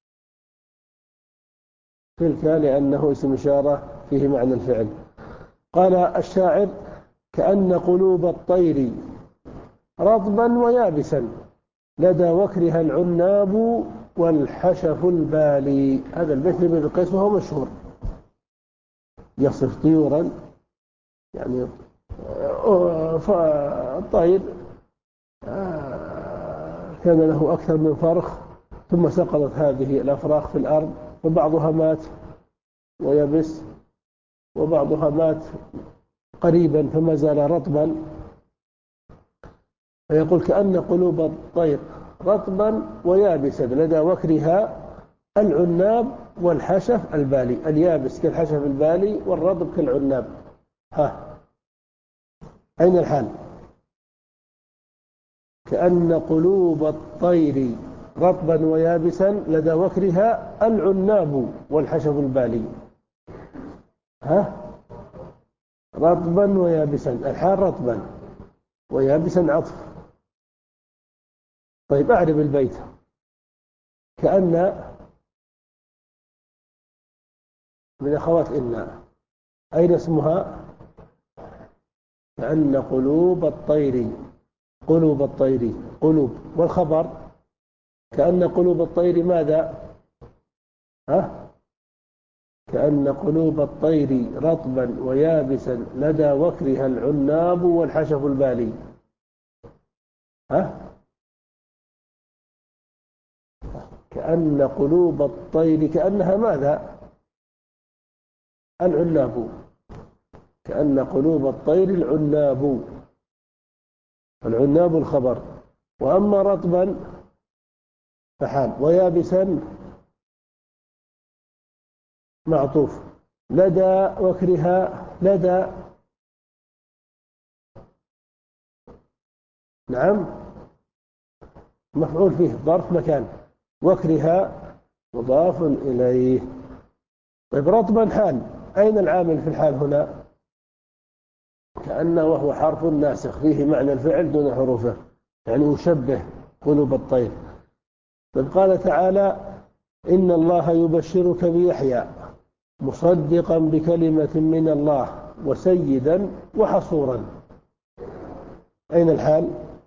تلك، لأنه اسم إشارة فيه معنى الفعل. قال الشاعر: كأن قلوب الطير رطبا ويابسا لدى وكرها العناب والحشف البالي. هذا البيت لابن القيس وهو مشهور، يصف طيورا، يعني فالطير كان له أكثر من فرخ، ثم سقطت هذه الأفراخ في الأرض، وبعضها مات ويبس، وبعضها مات قريبا فما زال رطبا. فيقول: كأن قلوب الطير رطبا ويابسا لدى وكرها العناب والحشف البالي. اليابس كالحشف البالي، والرطب كالعناب. ها، أين الحال؟ كأن قلوب الطير رطبا ويابسا لدى وكرها العناب والحشف البالي. ها، رطبا ويابسا، الحال رطبا ويابسا عطف. طيب أعرب البيت. كأن من أخوات إن، أين اسمها؟ كأن قلوب الطير، قلوب الطير، قلوب. والخبر كأن قلوب الطير ماذا؟ ها؟ كأن قلوب الطير رطبا ويابسا لدى وكرها العناب والحشف البالي. ها؟ كأن قلوب الطير، كأنها ماذا؟ العناب. كأن قلوب الطير العناب، العناب الخبر. وأما رطبا فحال، ويابسا معطوف. لدى وكرها، لدى نعم مفعول فيه ظرف مكان، وكرها مضاف إليه. طيب رطبا حال، أين العامل في الحال هنا؟ كأنه وهو حرف ناسخ فيه معنى الفعل دون حروفه، يعني يشبه قلوب الطير. طيب قال تعالى إن الله يبشرك بيحيى مصدقا بكلمة من الله وسيدا وحصورا. أين الحال؟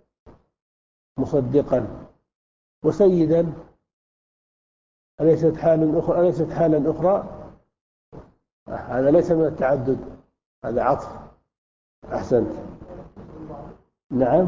مصدقا. وسيدا أليست حال أخرى؟ أليست حالا أخرى؟ هذا ليس من التعدد، هذا عطف. أحسنت. نعم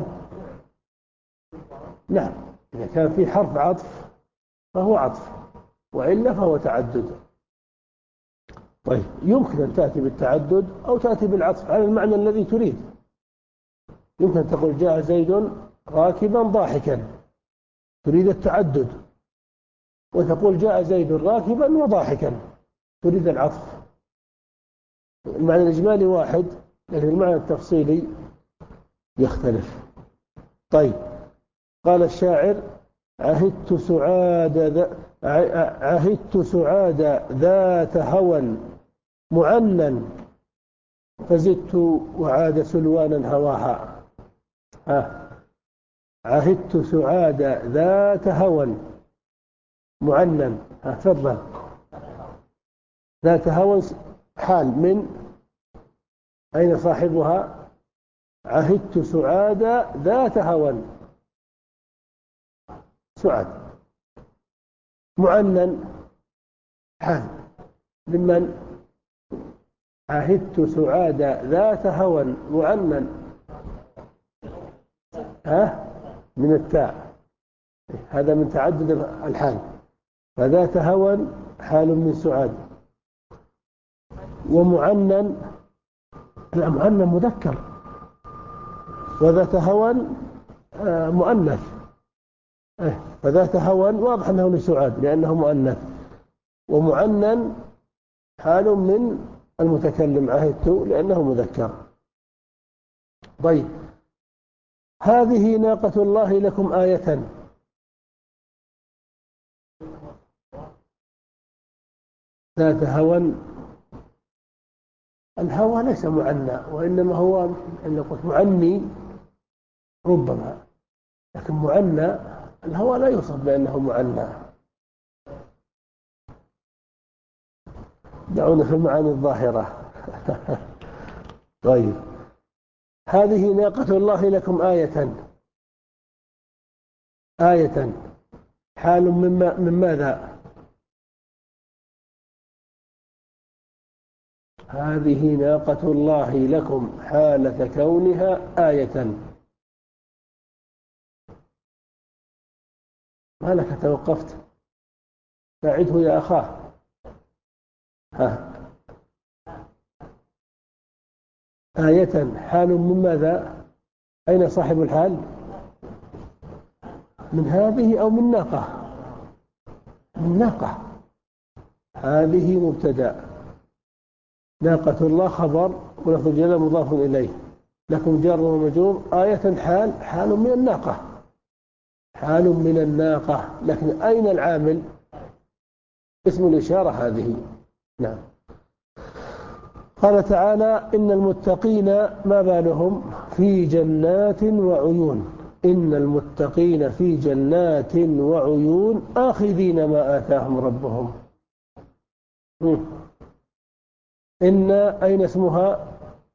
نعم، إذا كان في حرف عطف فهو عطف، وإلا فهو تعدد. طيب يمكن أن تأتي بالتعدد أو تأتي بالعطف على المعنى الذي تريد. يمكن أن تقول جاء زيد راكبا ضاحكا، تريد التعدد، وتقول جاء زيد راكبا وضاحكا، تريد العطف. المعنى الإجمالي واحد، لكن المعنى التفصيلي يختلف. طيب قال الشاعر عهدت سعاد ذا عهدت سعاد ذات هوى معنى فزدت وعاد سلوانا هواها. آه. عهدت سعاد ذات هوى معنى. تفضل. ذات هوى حال من أين صاحبها؟ عهدت سعاد ذات هوى، سعاد. معنى حال ممن؟ عهدت سعاد ذات هوى معنى، ها من التاء، هذا من تعدد الحال. فذات هوى حال من سعاد. ومعنى، لا معنى مذكر، وذات هوى مؤنث. فذات هوى واضح أنه لسعاد لأنه مؤنث. ومعنى حال من المتكلم عهدت لأنه مذكر. طيب هذه ناقة الله لكم آية. ذات هوى، الهوى ليس معنى، وإنما هو إن قلت معني ربما، لكن معنى الهوى لا يوصف بأنه معنى. دعونا في المعاني الظاهرة. طيب هذه ناقة الله لكم آية. آية حال من, من ماذا؟ هذه ناقة الله لكم حالة كونها آية. ما لك توقفت؟ فاعده يا أخاه. ها. آية حال من ماذا؟ أين صاحب الحال؟ من هذه أو من ناقة؟ من ناقة. هذه مبتدأ، ناقة الله خبر، ولفظ الجلالة مضاف إليه، لكم جار ومجرور. آية حال، حال من الناقة، حال من الناقة. لكن أين العامل؟ اسم الإشارة هذه. نعم. قال تعالى إن المتقين ما بالهم في جنات وعيون. إن المتقين في جنات وعيون آخذين ما آتاهم ربهم. إن أين اسمها؟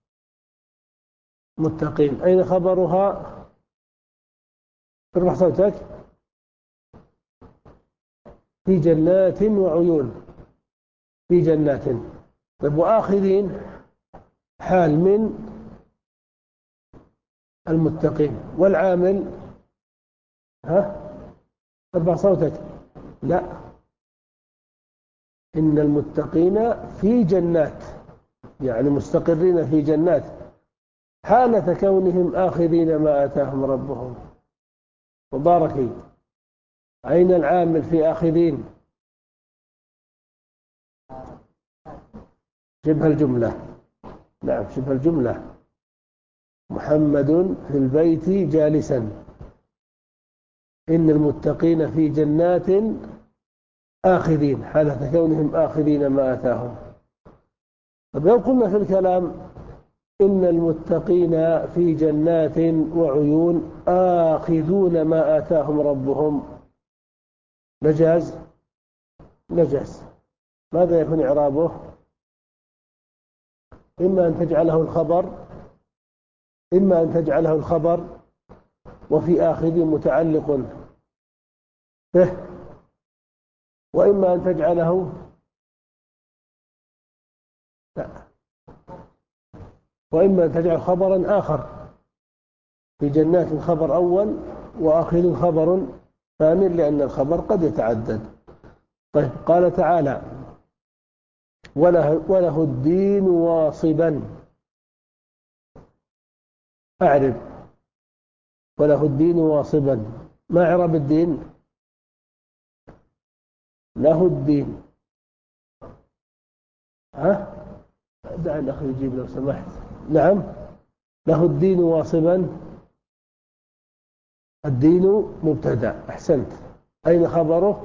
متقين. أين خبرها؟ ارفع صوتك. في جنات وعيون. في جنات. طيب وآخذين حال من المتقين. والعامل ها ارفع صوتك. لا، إن المتقين في جنات يعني مستقرين في جنات حالة كونهم آخذين ما آتاهم ربهم. مباركي، أين العامل في آخذين؟ شبه الجملة. نعم شبه الجملة. محمد في البيت جالسا. إن المتقين في جنات آخذين حالة كونهم آخذين ما آتاهم. طب لو قلنا في الكلام إن المتقين في جنات وعيون آخذون ما آتاهم ربهم، نجاز؟ نجاز. ماذا يكون إعرابه؟ إما أن تجعله الخبر إما أن تجعله الخبر وفي آخذ متعلق به، وإما أن تجعله لا وإما أن تجعل خبرا آخر. في جنات خبر أول وآخذ خبر ثاني لأن الخبر قد يتعدد. طيب قال تعالى وله, وله الدين واصبا. أعرب وله الدين واصبا. ما إعراب الدين؟ له الدين. ها دع الأخ يجيب لو سمحت. نعم له الدين واصبا. الدين مبتدأ. أحسنت. أين خبره؟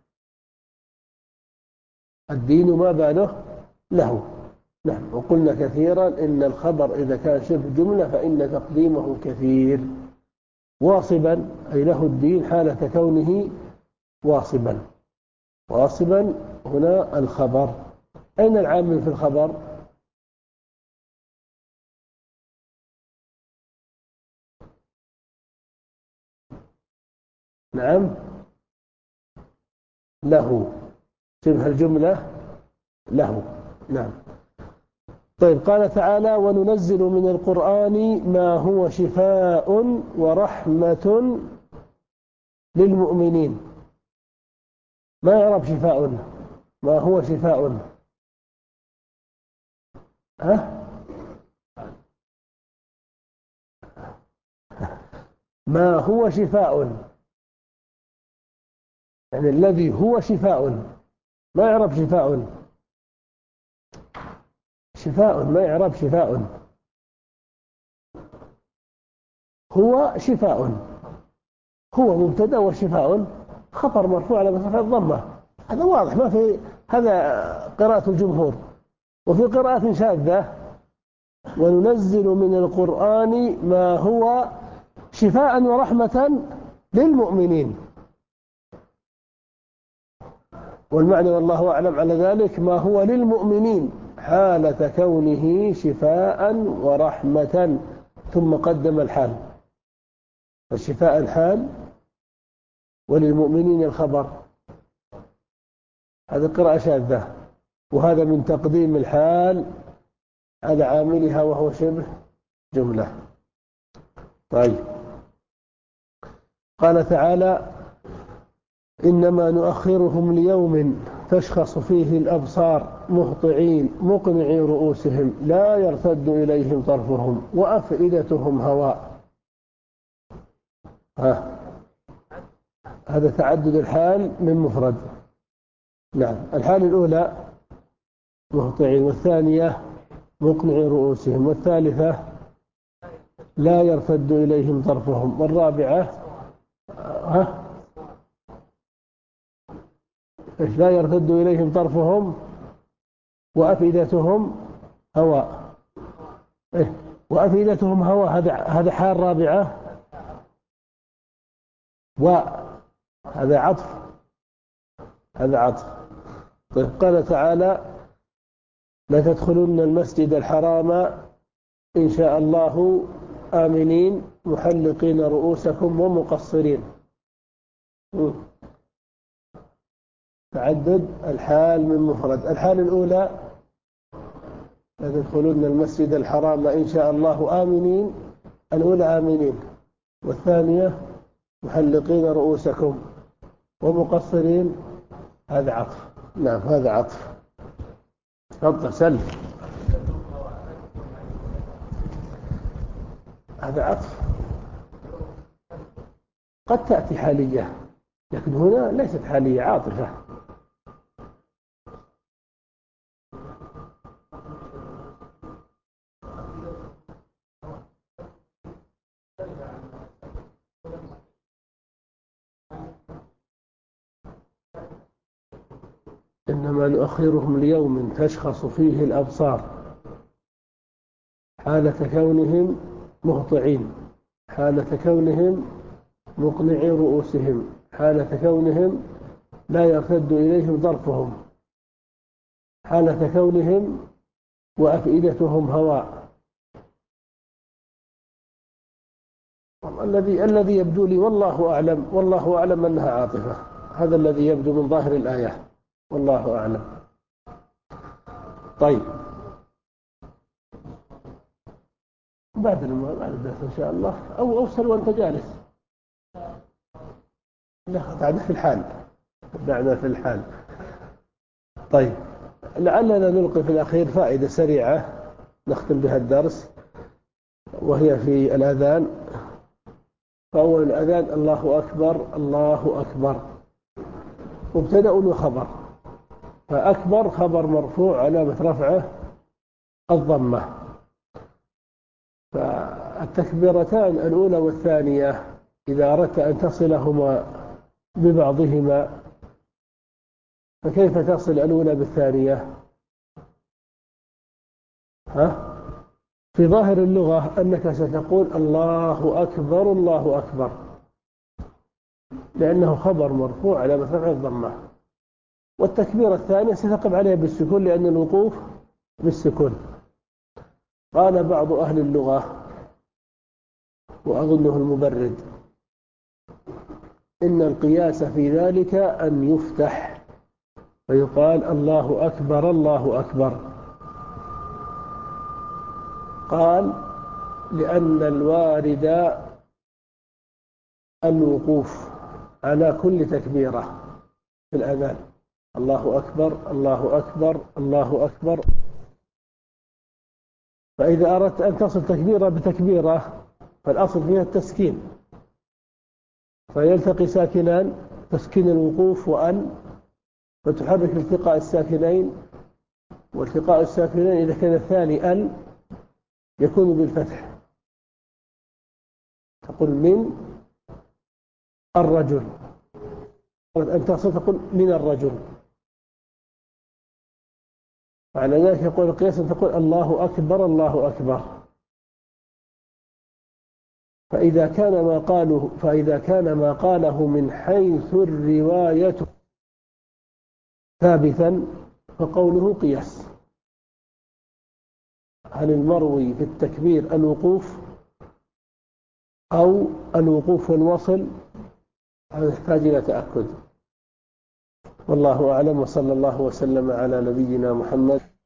الدين ما باله؟ له. نعم. وقلنا كثيرا إن الخبر إذا كان شبه جملة فإن تقديمه كثير. واصبا أي له الدين حالة كونه واصبا. واصبا هنا الخبر. أين العامل في الخبر؟ نعم له. شبه الجملة له. نعم. طيب قال تعالى وننزل من القرآن ما هو شفاء ورحمة للمؤمنين. ما يعرف شفاء؟ ما هو شفاء؟ أه؟ ما هو شفاء يعني الذي هو شفاء. ما يعرف شفاء. شفاء ما يعرف شفاء. هو شفاء. هو مبتدا وشفاء خبر مرفوع على رفع الضمة. هذا واضح ما في. هذا قراءة الجمهور. وفي قراءة شاذة وننزل من القرآن ما هو شفاء ورحمة للمؤمنين. والمعنى والله أعلم على ذلك ما هو للمؤمنين حالة كونه شفاء ورحمة ثم قدم الحال. فالشفاء الحال وللمؤمنين الخبر. هذا قراءة شاذة. وهذا من تقديم الحال على عاملها وهو شبه جملة. طيب قال تعالى إنما نؤخرهم ليوم تشخص فيه الأبصار مهطعين مقنعي رؤوسهم لا يرتد إليهم طرفهم وأفئدتهم هواء. ها. هذا تعدد الحال من مفرد. نعم. الحال الأولى مهطعين والثانية مقنعي رؤوسهم والثالثة لا يرتد إليهم طرفهم والرابعة ها لا يرتد إليهم طرفهم وأفئدتهم هواء. إيه؟ وأفئدتهم هواء، هذا هذا حال رابعة، وهذا عطف، هذا عطف. طيب قال تعالى: لا تدخلن المسجد الحرام إن شاء الله آمنين محلقين رؤوسكم ومقصرين. تعدد الحال من مفرد. الحال الأولى: لا تدخلن المسجد الحرام إن شاء الله آمنين، الأولى آمنين، والثانية محلقين رؤوسكم ومقصرين، هذا عطف. نعم هذا عطف. تفضل سل. هذا عطف، قد تأتي حالية، لكن هنا ليست حالية، عاطفة. إنما نؤخرهم ليوم تشخص فيه الأبصار حالة كونهم مهطعين، حالة كونهم مقنعي رؤوسهم، حالة كونهم لا يرتد إليهم ظرفهم، حالة كونهم وأفئدتهم هواء. الذي الذي يبدو لي والله أعلم، والله أعلم أنها عاطفة، هذا الذي يبدو من ظاهر الآية، والله أعلم. طيب بعد بعد الدرس إن شاء الله، أو أوصل وأنت جالس. لا بعد في الحال، بعد في الحال. طيب لعلنا نلقي في الأخير فائدة سريعة نختم بها الدرس، وهي في الأذان. فأول الأذان: الله أكبر الله أكبر، مبتدأ وخبر، فأكبر خبر مرفوع علامة رفعه الضمة. فالتكبيرتان الأولى والثانية إذا أردت أن تصلهما ببعضهما فكيف تصل الأولى بالثانية؟ ها؟ في ظاهر اللغة أنك ستقول الله أكبر الله أكبر، لأنه خبر مرفوع على رفع الضمة. والتكبيرة الثانية ستقف عليها بالسكون لأن الوقوف بالسكون. قال بعض أهل اللغة وأظنه المبرد: إن القياس في ذلك أن يفتح فيقال الله أكبر الله أكبر. قال: لأن الوارد الوقوف على كل تكبيرة في الأذان، الله أكبر الله أكبر الله أكبر. فإذا أردت أن تصل تكبيرة بتكبيرة فالأصل فيها التسكين، فيلتقي ساكنان تسكين الوقوف وأن، فتحرك التقاء الساكنين، والتقاء الساكنين إذا كان الثاني أن يكون بالفتح، تقول من الرجل، أن تصل تقول من الرجل. على ذلك يقول القياس أن تقول الله أكبر الله أكبر. فإذا كان ما قاله فإذا كان ما قاله من حيث الرواية ثابتا فقوله قياس. هل المروي في التكبير الوقوف أو الوقوف والوصل؟ هذا يحتاج إلى تأكد، والله أعلم. وصلى الله وسلم على نبينا محمد.